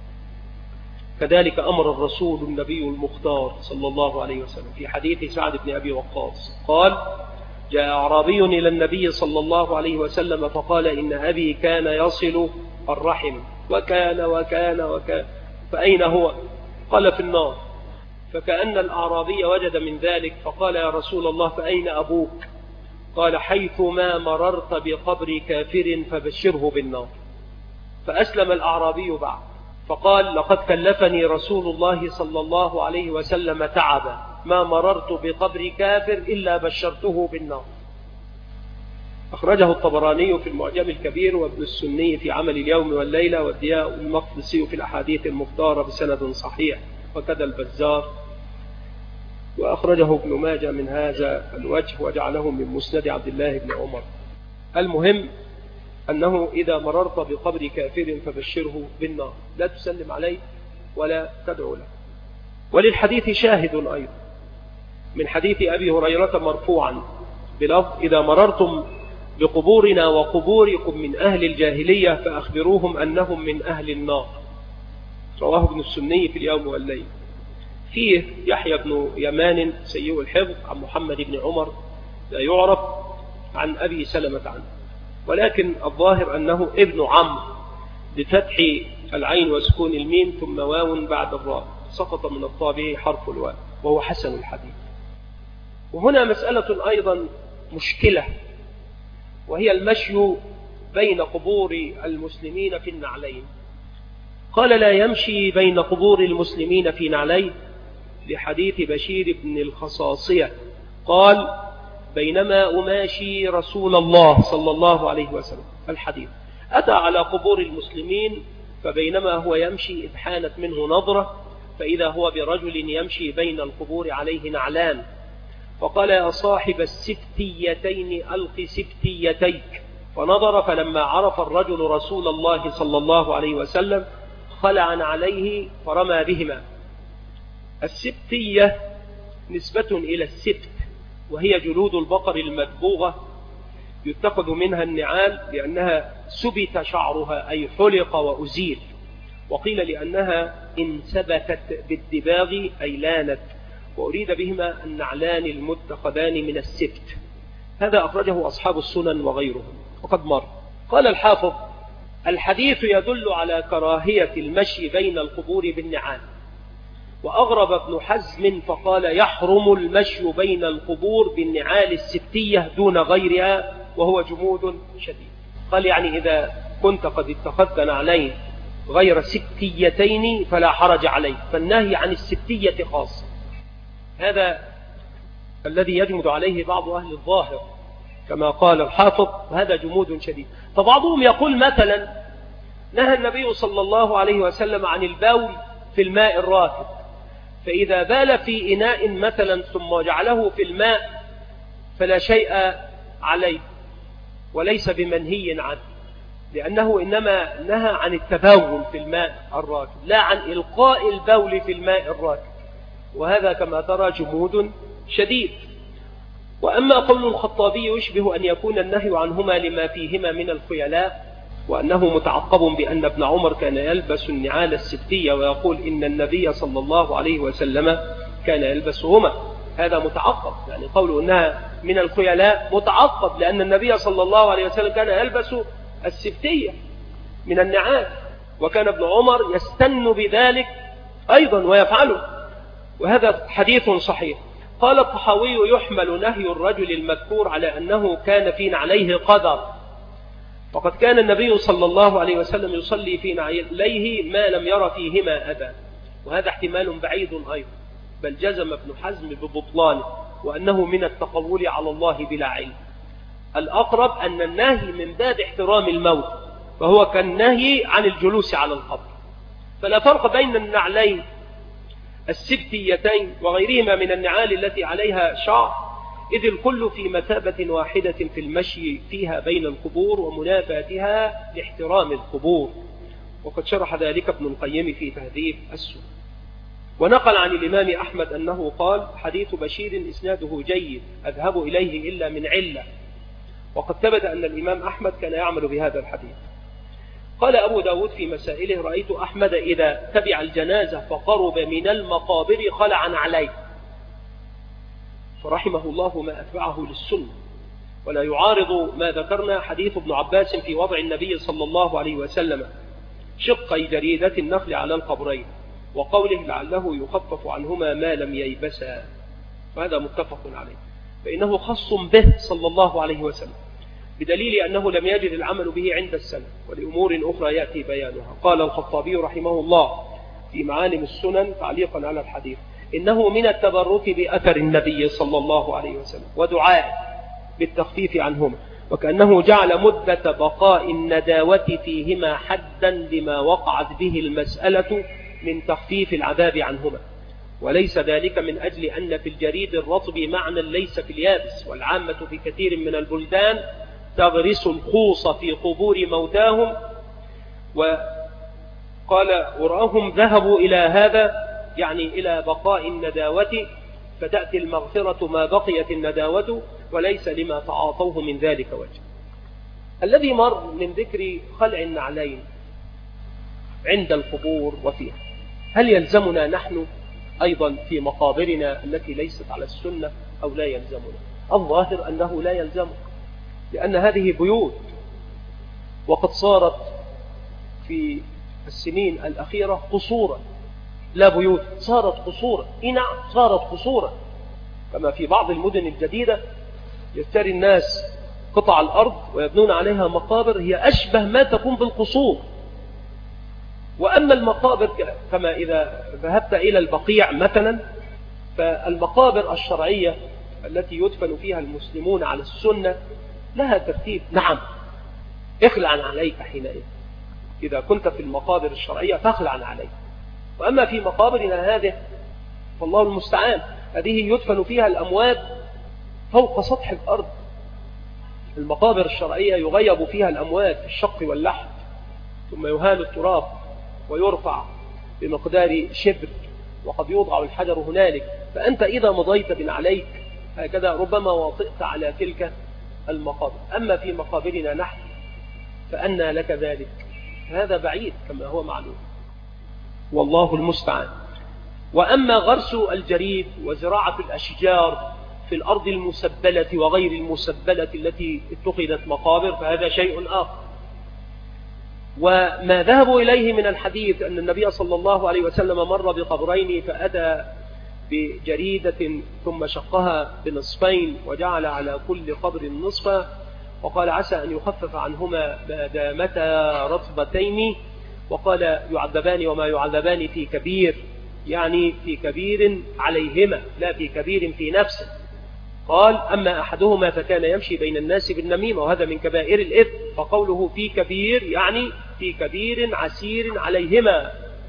كذلك أمر الرسول النبي المختار صلى الله عليه وسلم في حديث سعد بن أبي وقاص قال: جاء أعرابي إلى النبي صلى الله عليه وسلم فقال: إن أبي كان يصل الرحم وكان وكان وكان، فأين هو؟ قال: في النار. فكأن الأعرابي وجد من ذلك فقال: يا رسول الله فأين أبوك؟ قال: حيثما مررت بقبر كافر فبشره بالنار. فأسلم الأعرابي بعد فقال: لقد كلفني رسول الله صلى الله عليه وسلم تعبا، ما مررت بقبر كافر إلا بشرته بالنار. أخرجه الطبراني في المعجم الكبير، وابن السني في عمل اليوم والليلة، والضياء المقدسي في الأحاديث المختارة بسند صحيح، وكذا البزار. وأخرجه ابن ماجه من هذا الوجه وجعله من مسند عبد الله بن عمر. المهم أنه إذا مررت بقبر كافر فبشره بالنار، لا تسلم عليه ولا تدعو له. وللحديث شاهد أيضا من حديث أبي هريرة مرفوعا بلفظ: إذا مررتم بقبورنا وقبوركم من أهل الجاهلية فأخبروهم أنهم من أهل النار. رواه ابن السني في اليوم والليل. فيه يحيى بن يمان سيء الحفظ عن محمد بن عمر لا يعرف عن أبي سلمة عنه، ولكن الظاهر أنه ابن عمرو بفتح العين وسكون الميم ثم واو بعد الراء، سقط من الطابع حرف الواو، وهو حسن الحديث. وهنا مسألة أيضا مشكلة، وهي المشي بين قبور المسلمين في النعلين. قال: لا يمشي بين قبور المسلمين في نعلين، لحديث بشير بن الخصاصية قال: بينما أماشي رسول الله صلى الله عليه وسلم، الحديث، أتى على قبور المسلمين فبينما هو يمشي إذ حانت منه نظرة فإذا هو برجل يمشي بين القبور عليه نعلان، فقال: يا صاحب السبتيتين ألق سبتيتيك. فنظر فلما عرف الرجل رسول الله صلى الله عليه وسلم خلع عليه فرمى بهما. السبتية نسبة إلى السبت، وهي جلود البقر المدبوغة يتخذ منها النعال لأنها سبت شعرها أي حلق وأزيل، وقيل لأنها انسبتت بالدباغ أي لانت، وأريد بهما النعلان المتخذان من السبت. هذا أخرجه أصحاب السنن وغيرهم وقد مر. قال الحافظ: الحديث يدل على كراهية المشي بين القبور بالنعال. وأغرب ابن حزم فقال: يحرم المشي بين القبور بالنعال السبتية دون غيرها، وهو جمود شديد. قال: يعني إذا كنت قد اتخذت نعلين غير سبتيتين فلا حرج عليك، فالنهي عن السبتية خاص. هذا الذي يجمد عليه بعض أهل الظاهر كما قال الحافظ، هذا جمود شديد. فبعضهم يقول مثلا: نهى النبي صلى الله عليه وسلم عن البول في الماء الراكد، فإذا بال في إناء مثلا ثم جعله في الماء فلا شيء عليه وليس بمنهي عنه، لأنه إنما نهى عن التبول في الماء الراكد لا عن إلقاء البول في الماء الراكد، وهذا كما ترى جمود شديد. وأما قول الخطابي يشبه أن يكون النهي عنهما لما فيهما من الخيلاء، وأنه متعقب بأن ابن عمر كان يلبس النعال السبتية، ويقول إن النبي صلى الله عليه وسلم كان يلبسهما. هذا متعقب، يعني قول أنها من الخيلاء متعقب لأن النبي صلى الله عليه وسلم كان يلبس السبتية من النعال، وكان ابن عمر يستن بذلك أيضا ويفعله، وهذا حديث صحيح. قال الطحاوي: يحمل نهي الرجل المذكور على أنه كان في نعليه قدر، وقد كان النبي صلى الله عليه وسلم يصلي في نعليه ما لم ير فيهما أذى، وهذا احتمال بعيد أيضا، بل جزم ابن حزم ببطلانه وأنه من التقول على الله بلا علم. الأقرب أن النهي من باب احترام الموت، فهو كالنهي عن الجلوس على القبر، فلا فرق بين النعلين السبتيتين وغيرهما من النعال التي عليها شعر، إذ الكل في مثابة واحدة في المشي فيها بين القبور ومنافاتها لاحترام القبور، وقد شرح ذلك ابن القيم في تهذيب السنن. ونقل عن الإمام أحمد أنه قال: حديث بشير إسناده جيد أذهب إليه إلا من علة. وقد ثبت أن الإمام أحمد كان يعمل بهذا الحديث. قال أبو داود في مسائله: رأيت أحمد إذا تبع الجنازة فقرب من المقابر خلع عليه، فرحمه الله ما أتبعه للسنة. ولا يعارض ما ذكرنا حديث ابن عباس في وضع النبي صلى الله عليه وسلم شقي جريدة النخل على القبرين، وقوله لعله يخفف عنهما ما لم ييبسا، وهذا متفق عليه، فإنه خص به صلى الله عليه وسلم، بدليل أنه لم يجد العمل به عند السلف، ولأمور أخرى يأتي بيانها. قال الخطابي رحمه الله في معالم السنن تعليقا على الحديث: إنه من التبرك بأثر النبي صلى الله عليه وسلم ودعائه بالتخفيف عنهما، وكأنه جعل مدة بقاء النداوة فيهما حدا لما وقعت به المسألة من تخفيف العذاب عنهما، وليس ذلك من أجل أن في الجريد الرطب معنى ليس في اليابس. والعامة في كثير من البلدان تغرس الخوص في قبور موتاهم، وقال وراهم ذهبوا إلى هذا، يعني إلى بقاء النداوة، فتأتي المغفرة ما بقيت النداوة، وليس لما تعاطوه من ذلك وجه. الذي مر من ذكر خلع النعلين عند القبور وفيها، هل يلزمنا نحن أيضا في مقابرنا التي ليست على السنة أو لا يلزمنا؟ الظاهر أنه لا يلزمنا، لأن هذه بيوت، وقد صارت في السنين الأخيرة قصورا، لا بيوت، صارت قصورا. نعم، صارت قصورا، كما في بعض المدن الجديدة يشتري الناس قطع الأرض ويبنون عليها مقابر هي أشبه ما تكون بالقصور. وأما المقابر كما إذا ذهبت إلى البقيع مثلا، فالمقابر الشرعية التي يدفن فيها المسلمون على السنة لها ترتيب. نعم، اخلع عليك حينئذ، إذا كنت في المقابر الشرعية فاخلع عليك. وأما في مقابرنا هذه فالله المستعان، هذه يدفن فيها الأموات فوق سطح الأرض. المقابر الشرعية يغيب فيها الأموات في الشق واللحد، ثم يهال التراب ويرفع بمقدار شبر، وقد يوضع الحجر هنالك. فأنت إذا مضيت بن عليك هكذا ربما واطئت على تلك المقابر. أما في مقابرنا نحن فأنى لك ذلك؟ هذا بعيد كما هو معلوم، والله المستعان. وأما غرس الجريد وزراعة الأشجار في الأرض المسبلة وغير المسبلة التي اتخذت مقابر فهذا شيء آخر. وما ذهبوا إليه من الحديث أن النبي صلى الله عليه وسلم مر بقبرين فأتى بجريدة ثم شقها بنصفين وجعل على كل قبر نصفا، وقال عسى أن يخفف عنهما ما دامتا رطبتين، وقال يعذبان وما يعذبان في كبير، يعني في كبير عليهما لا في كبير في نفسه. قال أما أحدهما فكان يمشي بين الناس بالنميمة، وهذا من كبائر الإثم، فقوله في كبير يعني في كبير عسير عليهما.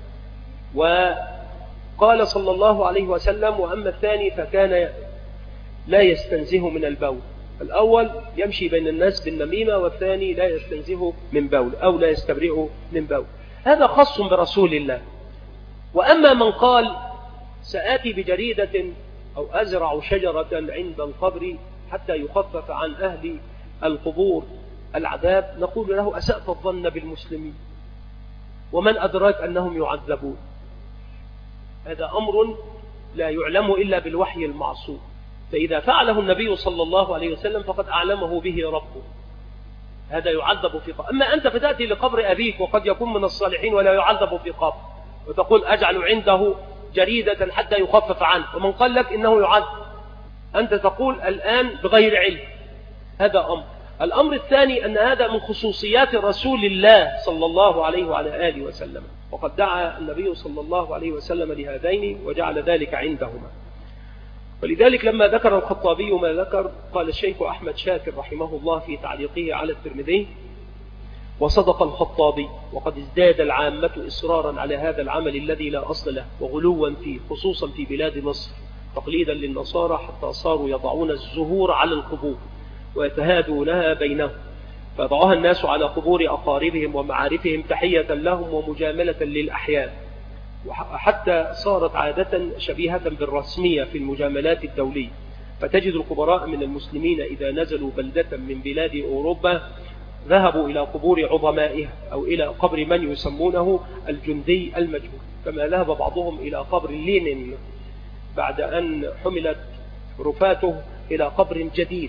وقال صلى الله عليه وسلم وأما الثاني فكان لا يستنزه من البول. الأول يمشي بين الناس بالنميمة، والثاني لا يستنزه من بول أو لا يستبرئ من بول. هذا خاص برسول الله. وأما من قال سآتي بجريدة أو أزرع شجرة عند القبر حتى يخفف عن أهل القبور العذاب، نقول له أسأت الظن بالمسلمين، ومن أدراك أنهم يعذبون؟ هذا أمر لا يعلم إلا بالوحي المعصوم، فإذا فعله النبي صلى الله عليه وسلم فقد أعلمه به ربه، هذا يعذب في قبر. أما أنت فتأتي لقبر أبيك وقد يكون من الصالحين ولا يعذب في قبر، وتقول أجعل عنده جريدة حتى يخفف عنه، ومن قال لك إنه يعذب؟ أنت تقول الآن بغير علم. هذا أمر. الأمر الثاني أن هذا من خصوصيات رسول الله صلى الله عليه وعلى آله وسلم، وقد دعا النبي صلى الله عليه وسلم لهذين وجعل ذلك عندهما. ولذلك لما ذكر الخطابي ما ذكر، قال الشيخ أحمد شاكر رحمه الله في تعليقه على الترمذي: وصدق الخطابي، وقد ازداد العامة إصرارا على هذا العمل الذي لا أصل له وغلوا فيه، خصوصا في بلاد مصر، تقليدا للنصارى حتى صاروا يضعون الزهور على القبور ويتهادونها بينهم، فيضعها الناس على قبور أقاربهم ومعارفهم تحية لهم ومجاملة للأحياء، وحتى صارت عادة شبيهة بالرسمية في المجاملات الدولية. فتجد الخبراء من المسلمين إذا نزلوا بلدة من بلاد أوروبا ذهبوا إلى قبور عظمائها أو إلى قبر من يسمونه الجندي المجهول، كما ذهب بعضهم إلى قبر لينين بعد أن حملت رفاته إلى قبر جديد.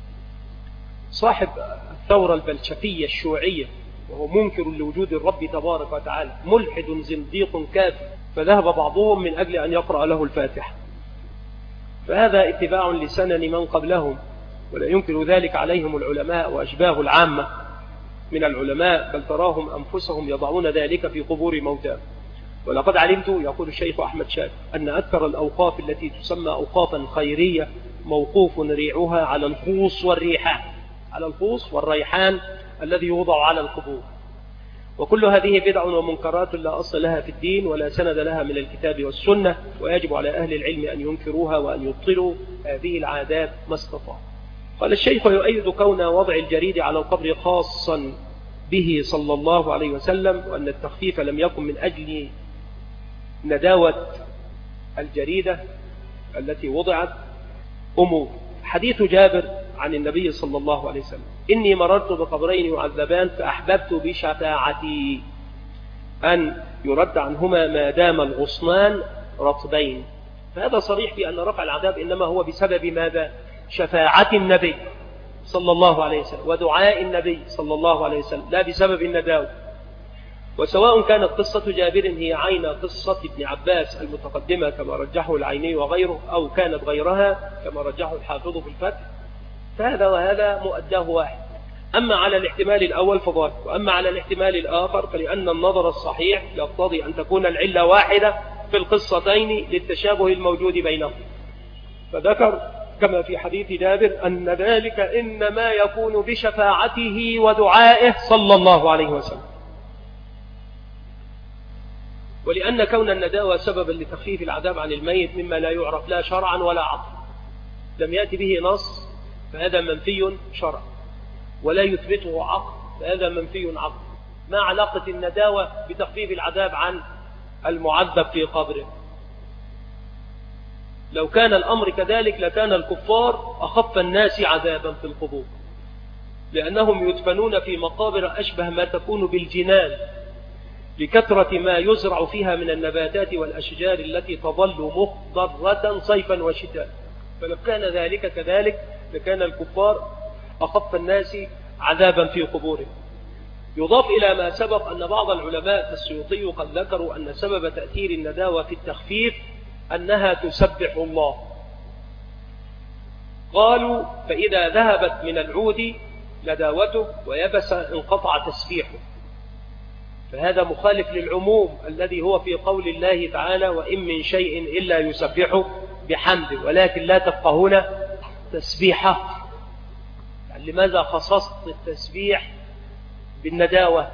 صاحب الثورة البلشفية الشيوعية وهو منكر لوجود الرب تبارك وتعالى، ملحد زنديق كافر، فذهب بعضهم من أجل أن يقرأ له الفاتحة. فهذا اتباع لسنن من قبلهم، ولا ينكر ذلك عليهم العلماء وأشباه العامة من العلماء، بل تراهم أنفسهم يضعون ذلك في قبور موتاهم. ولقد علمت، يقول الشيخ أحمد شاكر، أن أكثر الأوقاف التي تسمى أوقافا خيرية موقوف ريعها على الخوص والريحان، على الخوص والريحان الذي يوضع على القبور. وكل هذه بدع ومنكرات لا أصل لها في الدين ولا سند لها من الكتاب والسنة، ويجب على أهل العلم أن ينكروها وأن يبطلوا هذه العادات ما استطاعوا. قال الشيخ: ويؤيد كون وضع الجريد على القبر خاصا به صلى الله عليه وسلم، وأن التخفيف لم يكن من أجل نداوة الجريدة التي وضعت أمور. حديث جابر عن النبي صلى الله عليه وسلم: إني مررت بقبرين يعذبان فأحببت بشفاعتي أن يرد عنهما ما دام الغصنان رطبين. فهذا صريح بأن رفع العذاب إنما هو بسبب ماذا؟ شفاعة النبي صلى الله عليه وسلم ودعاء النبي صلى الله عليه وسلم، لا بسبب النداوة. وسواء كانت قصة جابر هي عين قصة ابن عباس المتقدمة كما رجحه العيني وغيره، أو كانت غيرها كما رجحه الحافظ في الفتح، فهذا وهذا مؤداه واحد. أما على الاحتمال الأول فظاهر، وأما على الاحتمال الآخر فلأن النظر الصحيح يقتضي أن تكون العلة واحدة في القصتين للتشابه الموجود بينهم. فذكر كما في حديث جابر أن ذلك إنما يكون بشفاعته ودعائه صلى الله عليه وسلم. ولأن كون النداوة سببا لتخفيف العذاب عن الميت مما لا يعرف لا شرعا ولا عقلا، لم يأتي به نص فهذا منفي شرعا، ولا يثبته عقل فهذا منفي عقل. ما علاقة النداوة بتخفيف العذاب عن المعذب في قبره؟ لو كان الأمر كذلك لكان الكفار أخف الناس عذابا في القبور، لأنهم يدفنون في مقابر أشبه ما تكون بالجنان لكثرة ما يزرع فيها من النباتات والأشجار التي تظل مخضرة صيفا وشتاء. فلو كان ذلك كذلك لكان الكفار أخف الناس عذابا في قبورهم. يضاف إلى ما سبق أن بعض العلماء كالسيوطي قد ذكروا أن سبب تأثير النداوة في التخفيف أنها تسبح الله. قالوا: فإذا ذهبت من العود نداوته ويبس انقطع تسبيحه. فهذا مخالف للعموم الذي هو في قول الله تعالى: وإن من شيء إلا يسبح بحمده ولكن لا تفقهون تسبيحه. يعني لماذا خصصت التسبيح بالنداوة؟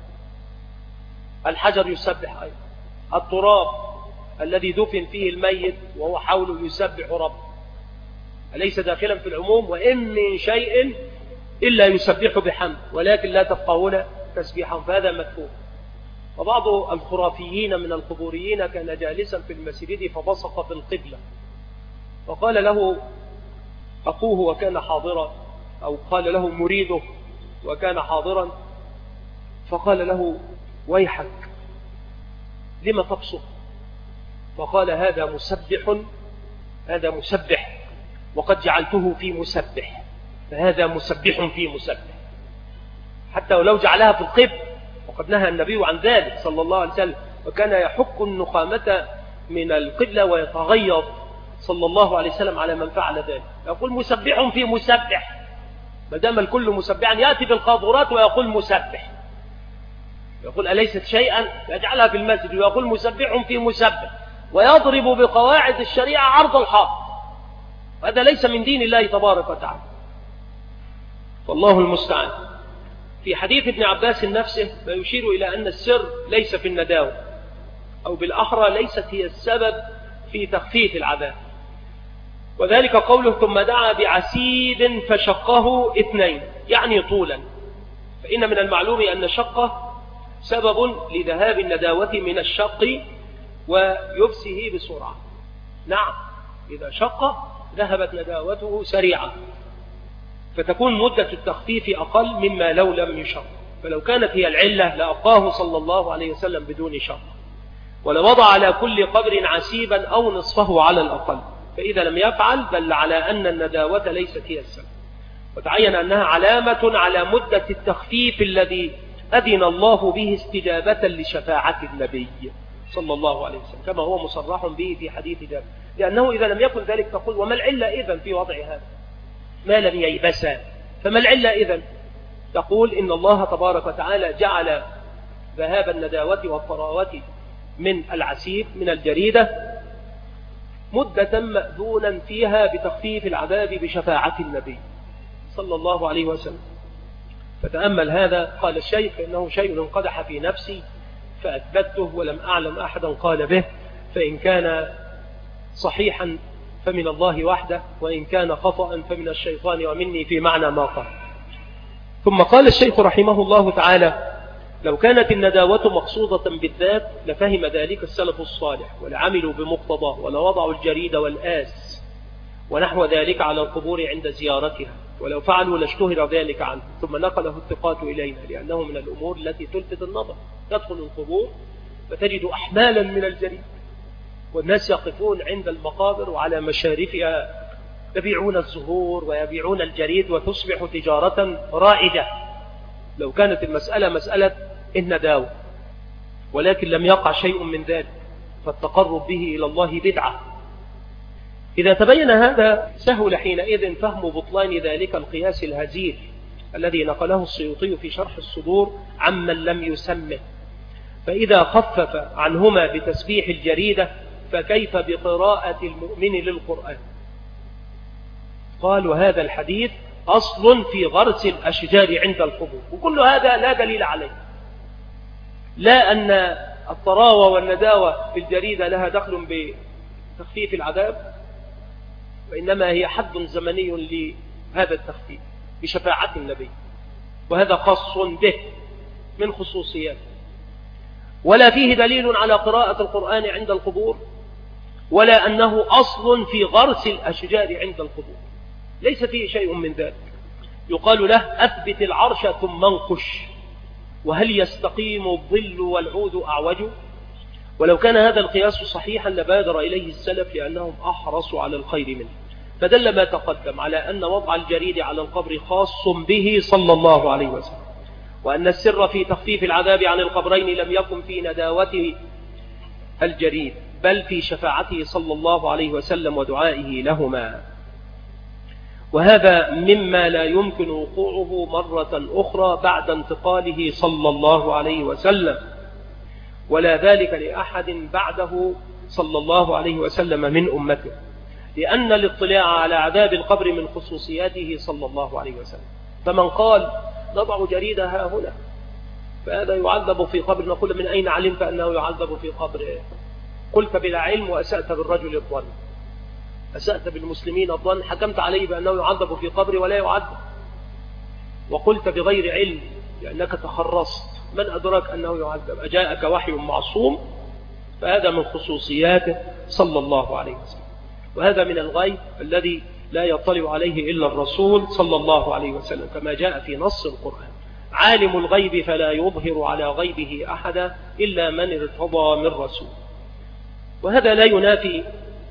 الحجر يسبح أيضا، التراب الذي دفن فيه الميت وهو حوله يسبح رب، أليس داخلا في العموم؟ وإن من شيء إلا يسبح بحمد ولكن لا تفقهون تسبيحا، فهذا مكتوب. وبعض الخرافيين من القبوريين كان جالسا في المسجد فبصق في القبلة، فقال له أخوه وكان حاضرا، أو قال له مريده وكان حاضرا، فقال له: ويحك لما تبصق؟ فقال: هذا مسبح، هذا مسبح، وقد جعلته في مسبح، فهذا مسبح في مسبح. حتى ولو جعلها في القبل، وقد نهى النبي عن ذلك صلى الله عليه وسلم، وكان يحك النخامة من القبلة ويتغيظ صلى الله عليه وسلم على من فعل ذلك. يقول مسبح في مسبح، ما دام الكل مسبحا يأتي بالقاذورات ويقول مسبح، يقول أليست شيئا؟ يجعلها في المسجد ويقول مسبح في مسبح، ويضرب بقواعد الشريعة عرض الحائط. هذا ليس من دين الله تبارك وتعالى، فالله المستعان. في حديث ابن عباس نفسه ما يشير إلى أن السر ليس في النداوة، أو بالأحرى ليست هي السبب في تخفيف العذاب، وذلك قوله: ثم دعا بعسيد فشقه 2، يعني طولا. فإن من المعلوم أن الشقة سبب لذهاب النداوة من الشق ويبسه بسرعة. نعم، إذا شق ذهبت نداوته سريعا. فتكون مدة التخفيف أقل مما لو لم يشق. فلو كانت هي العلة لأبقاه صلى الله عليه وسلم بدون شق، ولوضع على كل قبر عسيبا أو نصفه على الأقل. فإذا لم يفعل دل على أن النداوة ليست هي السبب، وتعين أنها علامة على مدة التخفيف الذي أذن الله به استجابة لشفاعة النبي صلى الله عليه وسلم، كما هو مصرح به في حديث جابر. لأنه إذا لم يكن ذلك تقول وما العلة إذن في وضع هذا ما لم ييبسا؟ فما العلة إذن؟ تقول إن الله تبارك وتعالى جعل ذهاب النداوة والطراوة من العسيب من الجريدة مدة مأذونا فيها بتخفيف العذاب بشفاعة النبي صلى الله عليه وسلم. فتأمل هذا. قال الشيخ إنه شيء انقدح في نفسي فأثبته ولم أعلم أحدا قال به، فإن كان صحيحا فمن الله وحده، وإن كان خطأ فمن الشيطان ومني في معنى ما قال. ثم قال الشيخ رحمه الله تعالى: لو كانت النداوة مقصودة بالذات لفهم ذلك السلف الصالح ولعملوا بمقتضاه ولوضعوا الجريد والآس ونحو ذلك على القبور عند زيارتها، ولو فعلوا لاشتهر ذلك عنه. ثم نقله الثقات إلينا لأنه من الأمور التي تلفت النظر. تدخل القبور فتجد أحمالا من الجريد، والناس يقفون عند المقابر وعلى مشارفها يبيعون الزهور ويبيعون الجريد، وتصبح تجارة رائجة. لو كانت المسألة مسألة النداوة ولكن لم يقع شيء من ذلك، فالتقرب به إلى الله بدعة. إذا تبين هذا سهل حينئذ فهم بطلان ذلك القياس الهزيل الذي نقله السيوطي في شرح الصدور عمن لم يسمه. فإذا خفف عنهما بتسبيح الجريدة فكيف بقراءة المؤمن للقرآن؟ قال: وهذا الحديث أصل في غرس الأشجار عند القبور. وكل هذا لا دليل عليه، لا أن الطراوة والنداوة في الجريدة لها دخل بتخفيف العذاب، وإنما هي حد زمني لهذا التخفيف بشفاعة النبي، وهذا خاص به من خصوصياته. ولا فيه دليل على قراءة القرآن عند القبور، ولا أنه أصل في غرس الأشجار عند القبور، ليس فيه شيء من ذلك. يقال له: أثبت العرش ثم انقش، وهل يستقيم الظل والعود أعوج؟ ولو كان هذا القياس صحيحا لبادر إليه السلف لأنهم أحرصوا على الخير منه. فدل ما تقدم على أن وضع الجريد على القبر خاص به صلى الله عليه وسلم، وأن السر في تخفيف العذاب عن القبرين لم يكن في نداوة الجريد بل في شفاعته صلى الله عليه وسلم ودعائه لهما. وهذا مما لا يمكن وقوعه مرة أخرى بعد انتقاله صلى الله عليه وسلم، ولا ذلك لأحد بعده صلى الله عليه وسلم من أمته، لأن الاطلاع على عذاب القبر من خصوصياته صلى الله عليه وسلم. فمن قال نضع جريدها هنا فهذا يعذب في قبر، نقول: من أين علمت أنه يعذب في قبر؟ قلت بلا علم وأسأت بالرجل الظن، أسأت بالمسلمين الظن، حكمت عليه بأنه يعذب في قبر ولا يعذب، وقلت بغير علم لأنك تخرصت. من أدرك أنه يعذب؟ أجاءك وحي معصوم؟ فهذا من خصوصياته صلى الله عليه وسلم، وهذا من الغيب الذي لا يطلع عليه إلا الرسول صلى الله عليه وسلم، كما جاء في نص القرآن: عالم الغيب فلا يظهر على غيبه أحدا إلا من ارتضى من رسول. وهذا لا ينافي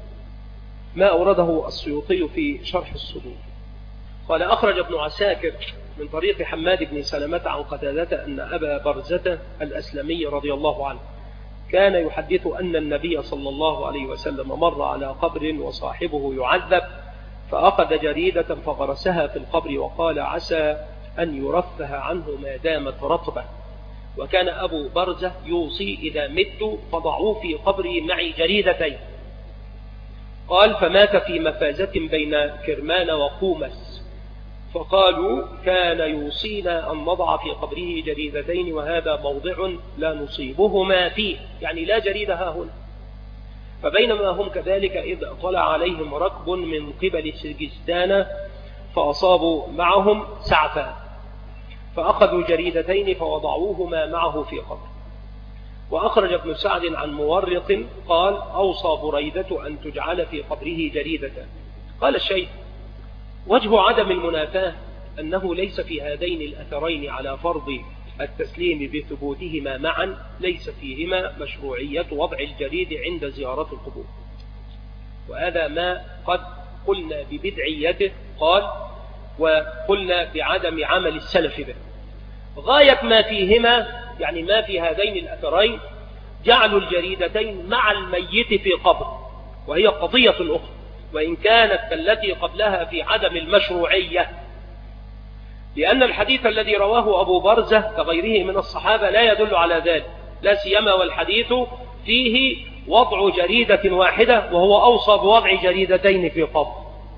ما أورده السيوطي في شرح الصدور. قال: أخرج ابن عساكر من طريق حماد بن سلمة عن قتادة أن أبا برزة الأسلمي رضي الله عنه كان يحدث أن النبي صلى الله عليه وسلم مر على قبر وصاحبه يعذب، فأخذ جريدة فغرسها في القبر وقال: عسى أن يرفه عنه ما دامت رطبة. وكان أبو برزة يوصي: إذا مت فضعوا في قبري معي جريدتين. قال: فمات في مفازة بين كرمان وقومس، فقالوا: كان يوصينا أن نضع في قبره جريدتين وهذا موضع لا نصيبهما فيه، يعني لا جريدها هنا. فبينما هم كذلك إذ طلع عليهم ركب من قبل سجستان فأصابوا معهم سعفا، فأخذوا جريدتين فوضعوهما معه في قبر. وأخرج ابن سعد عن مورق قال: أوصى بريدة أن تجعل في قبره جريدة. قال الشيخ: وجه عدم المنافاة أنه ليس في هذين الأثرين على فرض التسليم بثبوتهما معا، ليس فيهما مشروعية وضع الجريد عند زيارة القبور، وهذا ما قد قلنا ببدعيته قال، وقلنا بعدم عمل السلف به. غاية ما فيهما يعني ما في هذين الأثرين جعلوا الجريدتين مع الميت في قبر، وهي قضية أخرى، وإن كانت كالتي قبلها في عدم المشروعية، لأن الحديث الذي رواه أبو برزة كغيره من الصحابة لا يدل على ذلك، لا سيما والحديث فيه وضع جريدة واحدة وهو أوصى بوضع جريدتين في قبر،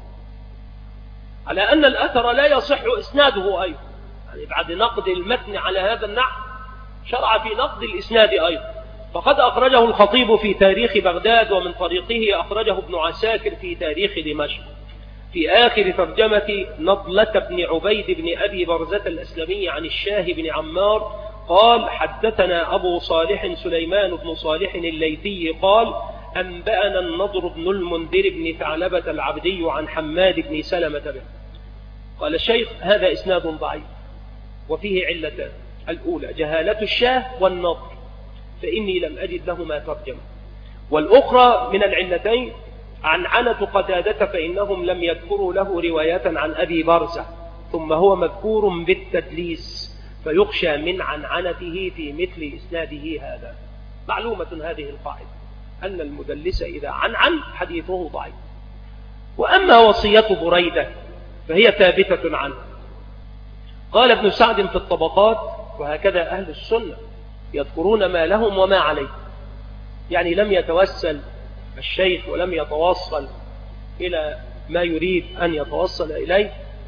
على أن الأثر لا يصح إسناده أيضا، يعني بعد نقد المتن على هذا النحو شرع في نقد الإسناد أيضا. فقد أخرجه الخطيب في تاريخ بغداد، ومن طريقه أخرجه ابن عساكر في تاريخ دمشق في آخر ترجمة نضلة بن عبيد بن أبي برزة الأسلمي عن الشاه بن عمار قال: حدثنا أبو صالح سليمان بن صالح الليثي قال: أنبأنا النضر بن المنذر بن ثعلبة العبدي عن حماد بن سلمة به. قال الشيخ: هذا إسناد ضعيف وفيه علتان: الأولى جهالة الشاه والنضر، فإني لم أجد لهما ترجمة، والأخرى من العلتين عنعنة قتادة، فإنهم لم يذكروا له رواية عن أبي برزة، ثم هو مذكور بالتدليس، فيخشى من عنعنته في مثل إسناده هذا. معلومة هذه القاعدة أن المدلس إذا عنعن حديثه ضعيف. وأما وصية بريدة فهي ثابتة عنه. قال ابن سعد في الطبقات: وهكذا أهل السنة يذكرون ما لهم وما عليه، يعني لم يتوسل الشيخ ولم يتوصل إلى ما يريد أن يتوصل إليه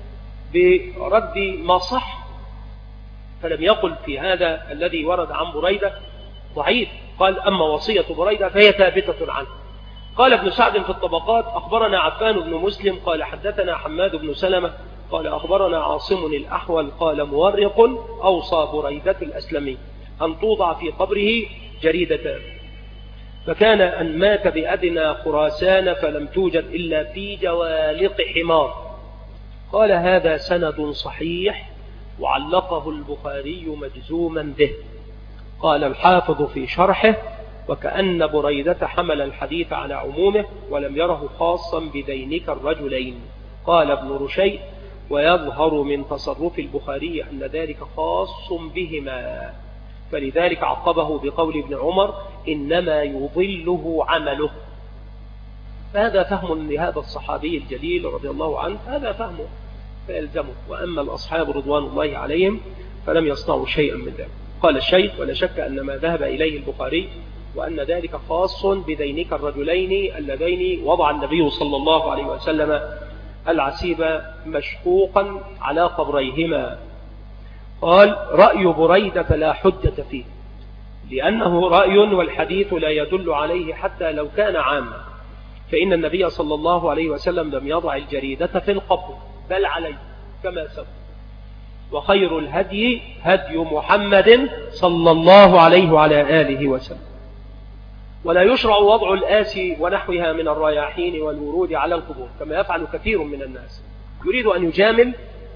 برد ما صح، فلم يقل في هذا الذي ورد عن بريدة ضعيف، قال: أما وصية بريدة فهي ثابتة عنه. قال ابن سعد في الطبقات: أخبرنا عفان بن مسلم قال حدثنا حماد بن سلمة قال أخبرنا عاصم الأحول قال: مورق أوصى بريدة الأسلمي أن توضع في قبره جريدتان، فكان أن مات بأدنى خراسان فلم توجد إلا في جوالق حمار. قال: هذا سند صحيح، وعلقه البخاري مجزوما به. قال الحافظ في شرحه: وكأن بريدة حمل الحديث على عمومه ولم يره خاصا بدينك الرجلين. قال ابن رشيد: ويظهر من تصرف البخاري أن ذلك خاص بهما، فلذلك عقبه بقول ابن عمر: إنما يضله عمله. فهذا فهم لهذا الصحابي الجليل رضي الله عنه، هذا فهمه فيلزمه. وأما الأصحاب رضوان الله عليهم فلم يصنعوا شيئا من ذلك. قال الشيخ: ولا شك أن ما ذهب إليه البخاري وأن ذلك خاص بذينك الرجلين اللذين وضع النبي صلى الله عليه وسلم العسيب مشقوقا على قبريهما. قال: رأي بريدة فلا حجة فيه، لأنه رأي والحديث لا يدل عليه حتى لو كان عاما، فإن النبي صلى الله عليه وسلم لم يضع الجريدة في القبر بل عليه كما سبق. وخير الهدي هدي محمد صلى الله عليه وعلى آله وسلم. ولا يشرع وضع الآسي ونحوها من الرياحين والورود على القبور كما يفعل كثير من الناس، يريد أن يجامل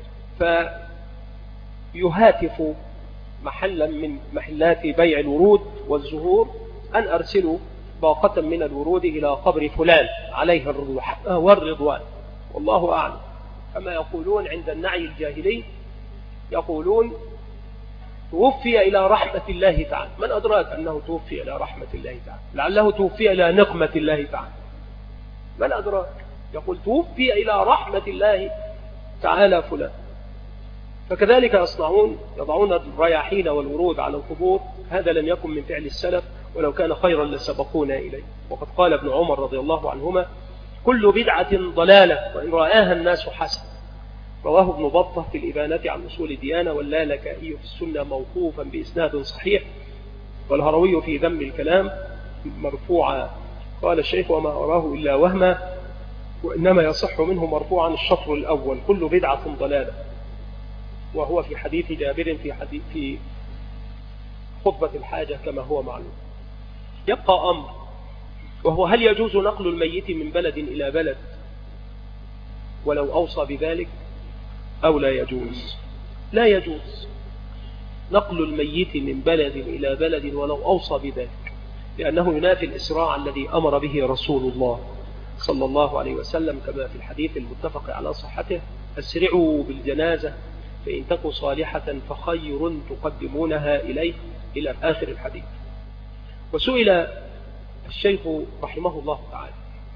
فيهاتف محلا من محلات بيع الورود والزهور أن أرسلوا باقة من الورود إلى قبر فلان عليه الروح والرضوان، والله أعلم. كما يقولون عند النعي الجاهلي، يقولون: توفي إلى رحمة الله تعالى. من أدراك أنه توفي إلى رحمة الله تعالى؟ لعله توفي إلى نقمة الله تعالى، من أدراك؟ يقول: توفي إلى رحمة الله تعالى فلان. فكذلك يصنعون، يضعون الرياحين والورود على القبور. هذا لم يكن من فعل السلف، ولو كان خيرا لسبقونا إليه. وقد قال ابن عمر رضي الله عنهما: كل بدعة ضلالة وإن رآها الناس حسن. رواه ابن بطة في الإبانة عن أصول الديانة، واللالكائي في السنة موقوفا بإسناد صحيح، والهروي في ذم الكلام مرفوعا. قال الشيخ: وما أراه إلا وهما، وإنما يصح منه مرفوعا الشطر الأول: كل بدعة ضلالة، وهو في حديث جابر في خطبة الحاجة كما هو معلوم. يبقى أمر، وهو: هل يجوز نقل الميت من بلد إلى بلد ولو أوصى بذلك؟ أو لا يجوز؟ لا يجوز نقل الميت من بلد إلى بلد ولو أوصى بذلك، لأنه ينافي الإسراع الذي أمر به رسول الله صلى الله عليه وسلم كما في الحديث المتفق على صحته: أسرعوا بالجنازة فإن تكن صالحة فخير تقدمونها إليه، إلى آخر الحديث. وسئل الشيخ رحمه الله تعالى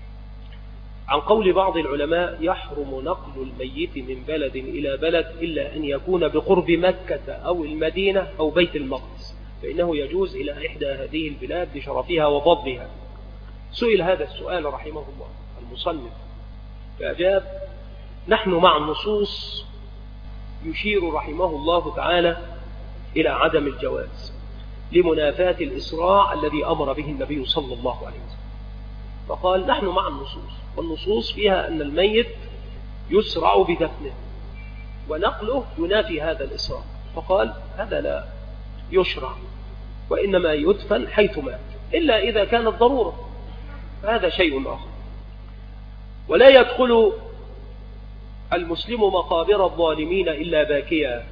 عن قول بعض العلماء: يحرم نقل الميت من بلد إلى بلد إلا أن يكون بقرب مكة أو المدينة أو بيت المقدس، فإنه يجوز إلى إحدى هذه البلاد لشرفها وفضلها. سئل هذا السؤال رحمه الله المصنف فأجاب: نحن مع النصوص يشير رحمه الله تعالى إلى عدم الجواز لمنافاة الإسراع الذي أمر به النبي صلى الله عليه وسلم، فقال: نحن مع النصوص، والنصوص فيها أن الميت يسرع بدفنه ونقله ينافي هذا الإسراع، فقال: هذا لا يشرع، وإنما يدفن حيث مات، إلا إذا كانت ضرورة، فهذا شيء آخر. ولا يدخل المسلم مقابر الظالمين إلا باكيا.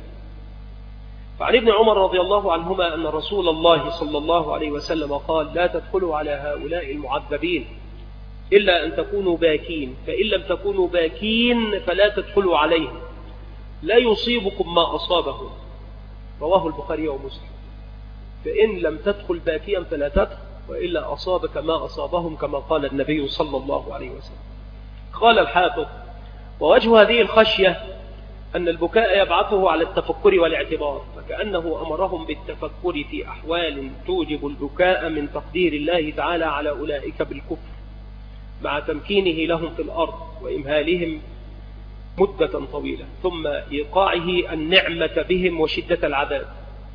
فعن ابن عمر رضي الله عنهما أن رسول الله صلى الله عليه وسلم قال: لا تدخلوا على هؤلاء المعذبين إلا أن تكونوا باكين، فإن لم تكونوا باكين فلا تدخلوا عليهم، لا يصيبكم ما أصابهم. رواه البخاري ومسلم. فإن لم تدخل باكيا فلا تدخل، وإلا أصابك ما أصابهم، كما قال النبي صلى الله عليه وسلم. قال الحافظ: ووجه هذه الخشية أن البكاء يبعثه على التفكر والاعتبار، فكأنه أمرهم بالتفكر في أحوال توجب البكاء من تقدير الله تعالى على أولئك بالكفر، مع تمكينه لهم في الأرض وإمهالهم مدة طويلة، ثم إيقاعه النعمة بهم وشدة العذاب،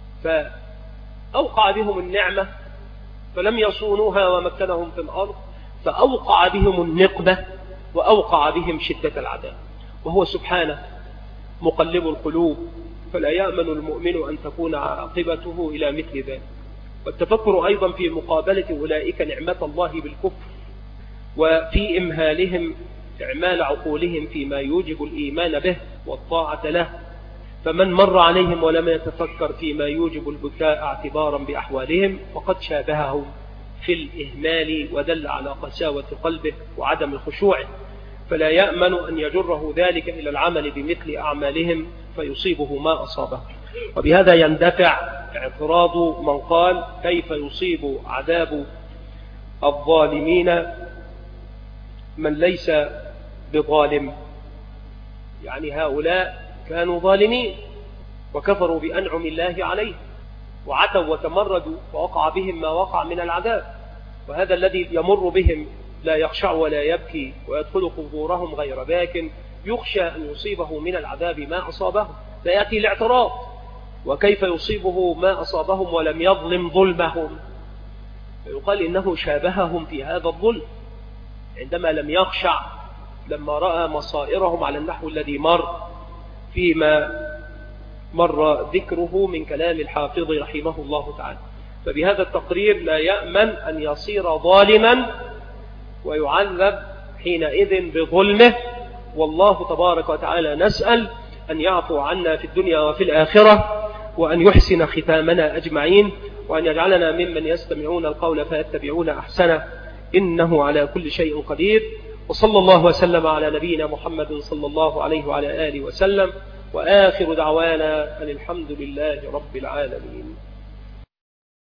فأوقع بهم النعمة فلم يصونوها ومكنهم في الأرض، فأوقع بهم النقمة وأوقع بهم شدة العذاب، وهو سبحانه مقلب القلوب، فلا يأمن المؤمن أن تكون عاقبته إلى مثل ذلك. والتفكر أيضا في مقابلة أولئك نعمة الله بالكفر، وفي إمهالهم إعمال عقولهم فيما يوجب الإيمان به والطاعة له. فمن مر عليهم ولم يتفكر فيما يوجب البكاء اعتبارا بأحوالهم فقد شابههم في الإهمال ودل على قساوة قلبه وعدم خشوعه، فلا يأمن أن يجره ذلك إلى العمل بمثل أعمالهم فيصيبه ما أصابه. وبهذا يندفع اعتراض من قال: كيف يصيب عذاب الظالمين من ليس بظالم؟ يعني هؤلاء كانوا ظالمين وكفروا بأنعم الله عليهم وعتوا وتمردوا فوقع بهم ما وقع من العذاب، وهذا الذي يمر بهم لا يخشع ولا يبكي ويدخل قبورهم غير باك يخشى أن يصيبه من العذاب ما أصابه، فيأتي الاعتراض: وكيف يصيبه ما أصابهم ولم يظلم ظلمهم؟ فيقال إنه شابههم في هذا الظلم عندما لم يخشع لما رأى مصائرهم على النحو الذي مر فيما مر ذكره من كلام الحافظ رحمه الله تعالى. فبهذا التقرير لا يأمن أن يصير ظالما ويعذب حينئذ بظلمه، والله تبارك وتعالى نسأل أن يعفو عنا في الدنيا وفي الآخرة، وأن يحسن ختامنا أجمعين، وأن يجعلنا ممن يستمعون القول فيتبعون أحسنه، إنه على كل شيء قدير. وصلى الله وسلم على نبينا محمد صلى الله عليه وعلى آله وسلم، وآخر دعوانا أن الحمد لله رب العالمين.